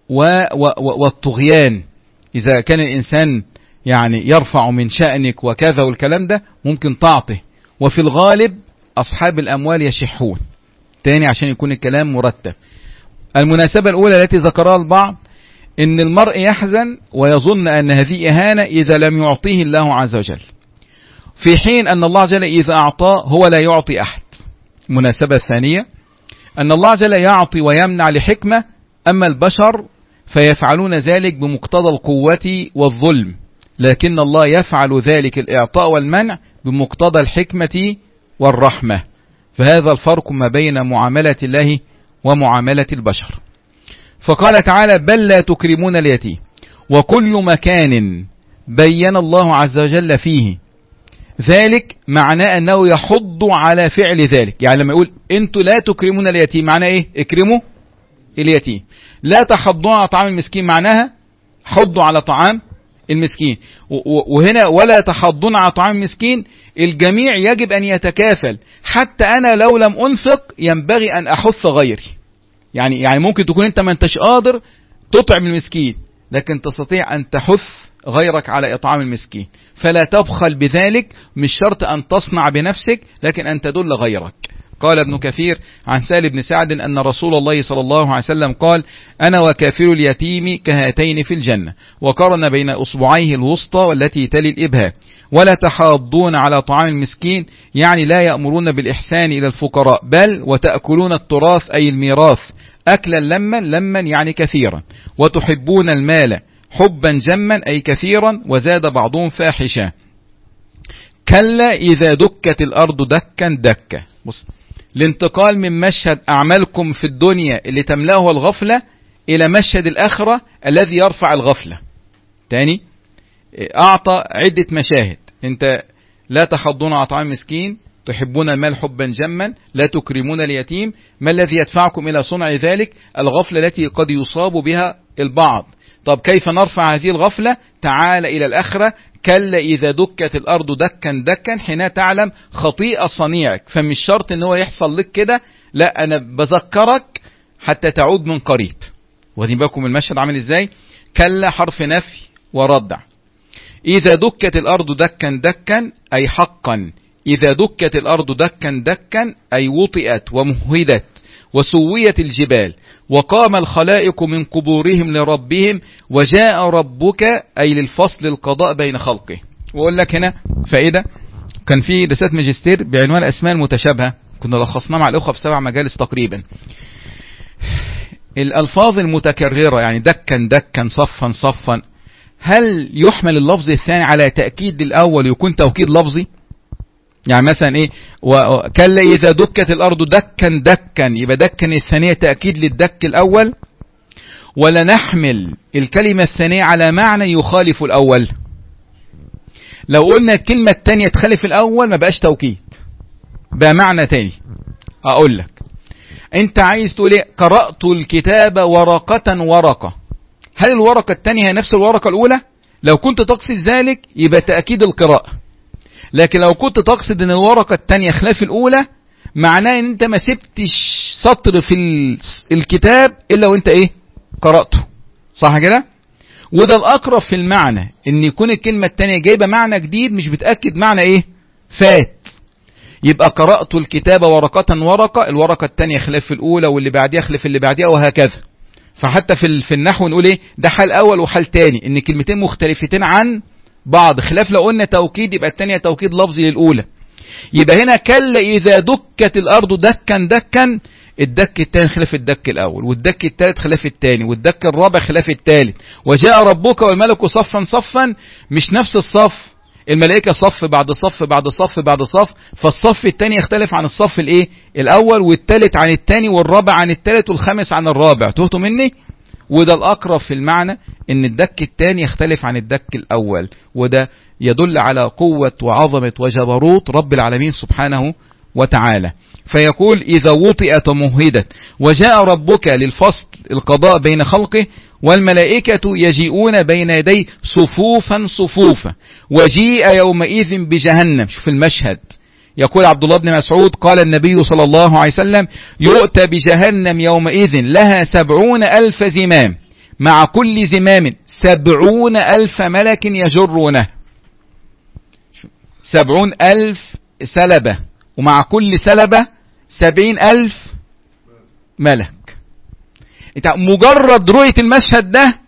والطغيان. إذا كان الإنسان يعني يرفع من شأنك وكذا والكلام ده ممكن تعطي، وفي الغالب أصحاب الأموال يشحون. تاني عشان يكون الكلام مرتب. المناسبة الأولى التي ذكرها البعض إن المرء يحزن ويظن أن هذه إهانة إذا لم يعطيه الله عز وجل، في حين أن الله عز وجل إذا أعطاه هو لا يعطي أحد. المناسبة الثانية أن الله عز وجل يعطي ويمنع لحكمة، أما البشر فيفعلون ذلك بمقتضى القوة والظلم، لكن الله يفعل ذلك الإعطاء والمنع بمقتضى الحكمة والرحمة. فهذا الفرق ما بين معاملة الله ومعاملة البشر. فقال تعالى بل لا تكرمون اليتيم، وكل مكان بين الله عز وجل فيه ذلك معناه أنه يحض على فعل ذلك. يعني لما يقول أنتوا لا تكرمون اليتيم معناه إيه؟ اكرموا اليتيم. لا تحضوا على طعام المسكين معناها حضوا على طعام المسكين. وهنا ولا تحضون على طعام المسكين الجميع يجب أن يتكافل، حتى أنا لو لم أنفق ينبغي أن أحث غيري. يعني يعني ممكن تكون أنت ما أنتش قادر تطعم المسكين، لكن تستطيع أن تحث غيرك على إطعام المسكين، فلا تبخل بذلك. مش شرط أن تصنع بنفسك لكن أن تدل غيرك. قال ابن كثير عن سهل بن سعد أن رسول الله صلى الله عليه وسلم قال أنا وكافر اليتيم كهاتين في الجنة، وقارن بين أصبعيه الوسطى والتي تلي الإبهام. ولا تحاضون على طعام المسكين يعني لا يأمرون بالإحسان إلى الفقراء، بل وتأكلون التراث أي الميراث أكلا لما لما يعني كثيرا، وتحبون المال حبا جما أي كثيرا، وزاد بعضهم فاحشا. كلا إذا دكت الأرض دكا دكا. بص، الانتقال من مشهد أعمالكم في الدنيا اللي تملأه الغفلة إلى مشهد الآخرة الذي يرفع الغفلة. تاني أعطى عدة مشاهد. أنت لا تحضون على طعام مسكين، تحبون المال حبا جما، لا تكرمون اليتيم. ما الذي يدفعكم إلى صنع ذلك؟ الغفلة التي قد يصاب بها البعض. طب كيف نرفع هذه الغفلة؟ تعال إلى الآخرة. كلا إذا دكت الأرض دكا دكا، حين تعلم خطيئة صنيعك. فمش شرط ان هو يحصل لك كده، لا أنا بذكرك حتى تعود من قريب. واخدين بالكم المشهد عامل ازاي؟ كلا حرف نفي وردع. إذا دكت الأرض دكا دكا أي حقا، إذا دكت الأرض دكا دكا أي وطئت ومهدت وسويت الجبال وقام الخلائق من قبورهم لربهم وجاء ربك أي للفصل القضاء بين خلقه. وأقول لك هنا فائدة، كان في رسالة ماجستير بعنوان أسماء المتشابهة، كنا لخصناه مع الأخوة في سبع مجالس تقريبا. الألفاظ المتكررة يعني دكا دكا صفا صفا، هل يحمل اللفظ الثاني على تأكيد الأول يكون توكيد لفظي؟ يعني مثلا ايه، وكلا إذا دكت الأرض دكا دكا، يبقى دكا الثانية تأكيد للدك الأول، ولا نحمل الكلمة الثانية على معنى يخالف الأول؟ لو قلنا الكلمة الثانية تخالف الأول ما بقاش توكيد، بقى معنى تاني. أقول لك أنت عايز تقول ايه، قرأت الكتاب ورقة ورقة، هل الورقة الثانية هي نفس الورقة الأولى؟ لو كنت تقصد ذلك يبقى تأكيد القراءة، لكن لو كنت تقصد ان الورقة الثانية خلاف الأولى معناه ان انت ما سبتش سطر في الكتاب إلا وانت ايه قرأته، صح كده؟ وده الأقرب في المعنى، ان يكون الكلمة الثانية جايبة معنى جديد مش بتأكد معنى ايه فات. يبقى قرأت الكتاب ورقة ورقة، الورقة الثانية خلاف الأولى واللي بعديها خلاف اللي بعديها وهكذا. فحتى في في النحو نقول ايه، ده حال أول وحال تاني، ان كلمتين مختلفتين عن بعض، خلاف لو قلنا توكيد يبقى الثانية توكيد لفظي للأولى. يبقى هنا كلا إذا دكت الأرض دكا دكا، الدك الثاني خلاف الدك الأول، والدك الثالث خلاف الثاني، والدك الرابع خلاف الثالث. وجاء ربك والملك صفا صفا، مش نفس الصف، الملائكة صف بعد صف بعد صف بعد صف، فالصف الثاني يختلف عن الصف الايه الأول، والثالث عن الثاني، والرابع عن الثالث، والخامس عن الرابع. تهتوا مني؟ وده الأقرب في المعنى، ان الدك الثاني يختلف عن الدك الأول، وده يدل على قوة وعظمة وجبروت رب العالمين سبحانه وتعالى. فيقول إذا وطئت ومهدت وجاء ربك للفصل القضاء بين خلقه والملائكة يجيئون بين يدي صفوفا صفوفا وجيء يومئذ بجهنم. شوف المشهد، يقول عبد الله بن مسعود قال النبي صلى الله عليه وسلم يؤتى بجهنم يومئذ لها سبعون ألف زمام، مع كل زمام سبعون ألف ملك يجرونه، سبعون ألف سلبة، ومع كل سلبة سبعين ألف ملك. انت مجرد رؤية المشهد ده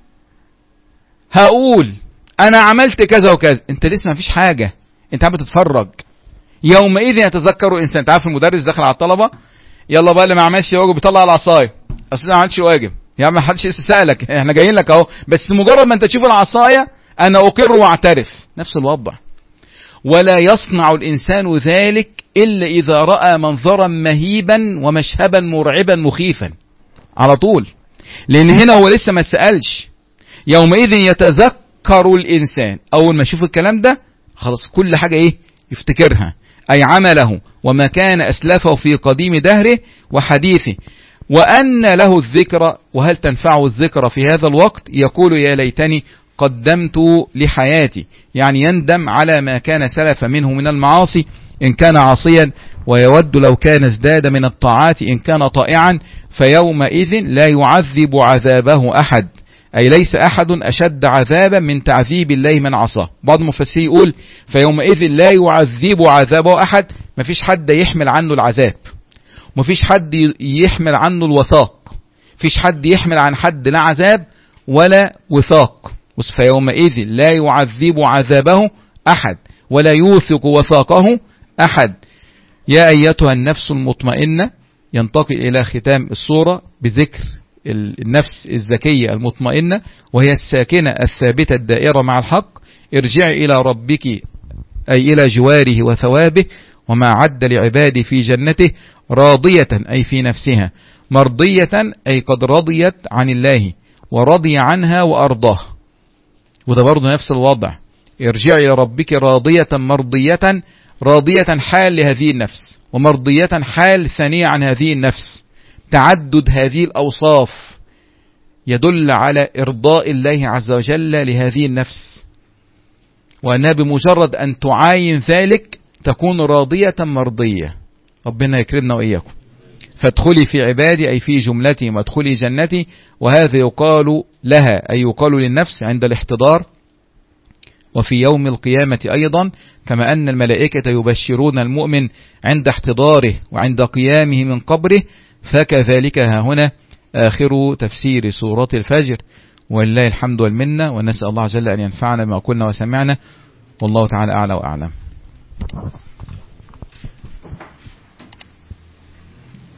هقول انا عملت كذا وكذا، انت لسه ما فيش حاجة، انت عم بتتفرج. يومئذ يتذكر الانسان. انت عارف المدرس دخل على الطلبة، يلا بقى اللي ما عملش واجب بيطلع العصايه، اصل ما عملتش واجب يا عم، ما حدش سالك، احنا جايين لك اهو، بس مجرد ما انت تشوف العصايه انا اقر واعترف. نفس الوضع. ولا يصنع الانسان ذلك الا اذا راى منظرا مهيبا ومشهبا مرعبا مخيفا على طول، لان هنا هو لسه ما سالش. يومئذ يتذكر الانسان، اول ما يشوف الكلام ده خلاص كل حاجه ايه يفتكرها، أي عمله وما كان أسلفه في قديم دهره وحديثه، وأن له الذكرى. وهل تنفعه الذكرى في هذا الوقت؟ يقول يا ليتني قدمت لحياتي، يعني يندم على ما كان سلف منه من المعاصي إن كان عاصيا، ويود لو كان ازداد من الطاعات إن كان طائعا، فيومئذ لا يعذب عذابه أحد، أي ليس أحد أشد عذابا من تعذيب الله من عصاه. بعض المفسرين يقول فيومئذ لا يعذب عذابه أحد، ما فيش حد يحمل عنه العذاب، ما فيش حد يحمل عنه الوثاق، فيش حد يحمل عن حد لا عذاب ولا وثاق. فيومئذ لا يعذب عذابه أحد ولا يوثق وثاقه أحد. يا أيتها النفس المطمئنة، ينتقل إلى ختام السورة بذكر النفس الزكية المطمئنة، وهي الساكنة الثابتة الدائرة مع الحق. ارجعي إلى ربك أي إلى جواره وثوابه وما عد لعباده في جنته، راضية أي في نفسها، مرضية أي قد رضيت عن الله ورضي عنها وأرضاه. وده برضه نفس الوضع، ارجعي إلى ربك راضية مرضية، راضية حال لهذه النفس، ومرضية حال ثانية عن هذه النفس. تعدد هذه الأوصاف يدل على إرضاء الله عز وجل لهذه النفس، وأنها بمجرد أن تعاين ذلك تكون راضية مرضية. ربنا يكرمنا وإياكم. فادخلي في عبادي أي في جملتي، وادخلي جنتي. وهذا يقال لها أي يقال للنفس عند الاحتضار وفي يوم القيامة أيضا، كما أن الملائكة يبشرون المؤمن عند احتضاره وعند قيامه من قبره، فكذلك ها هنا آخر تفسير سورة الفجر. ولله الحمد والمنة، ونسأل الله عز وجل أن ينفعنا بما قلنا وسمعنا، والله تعالى أعلى وأعلم.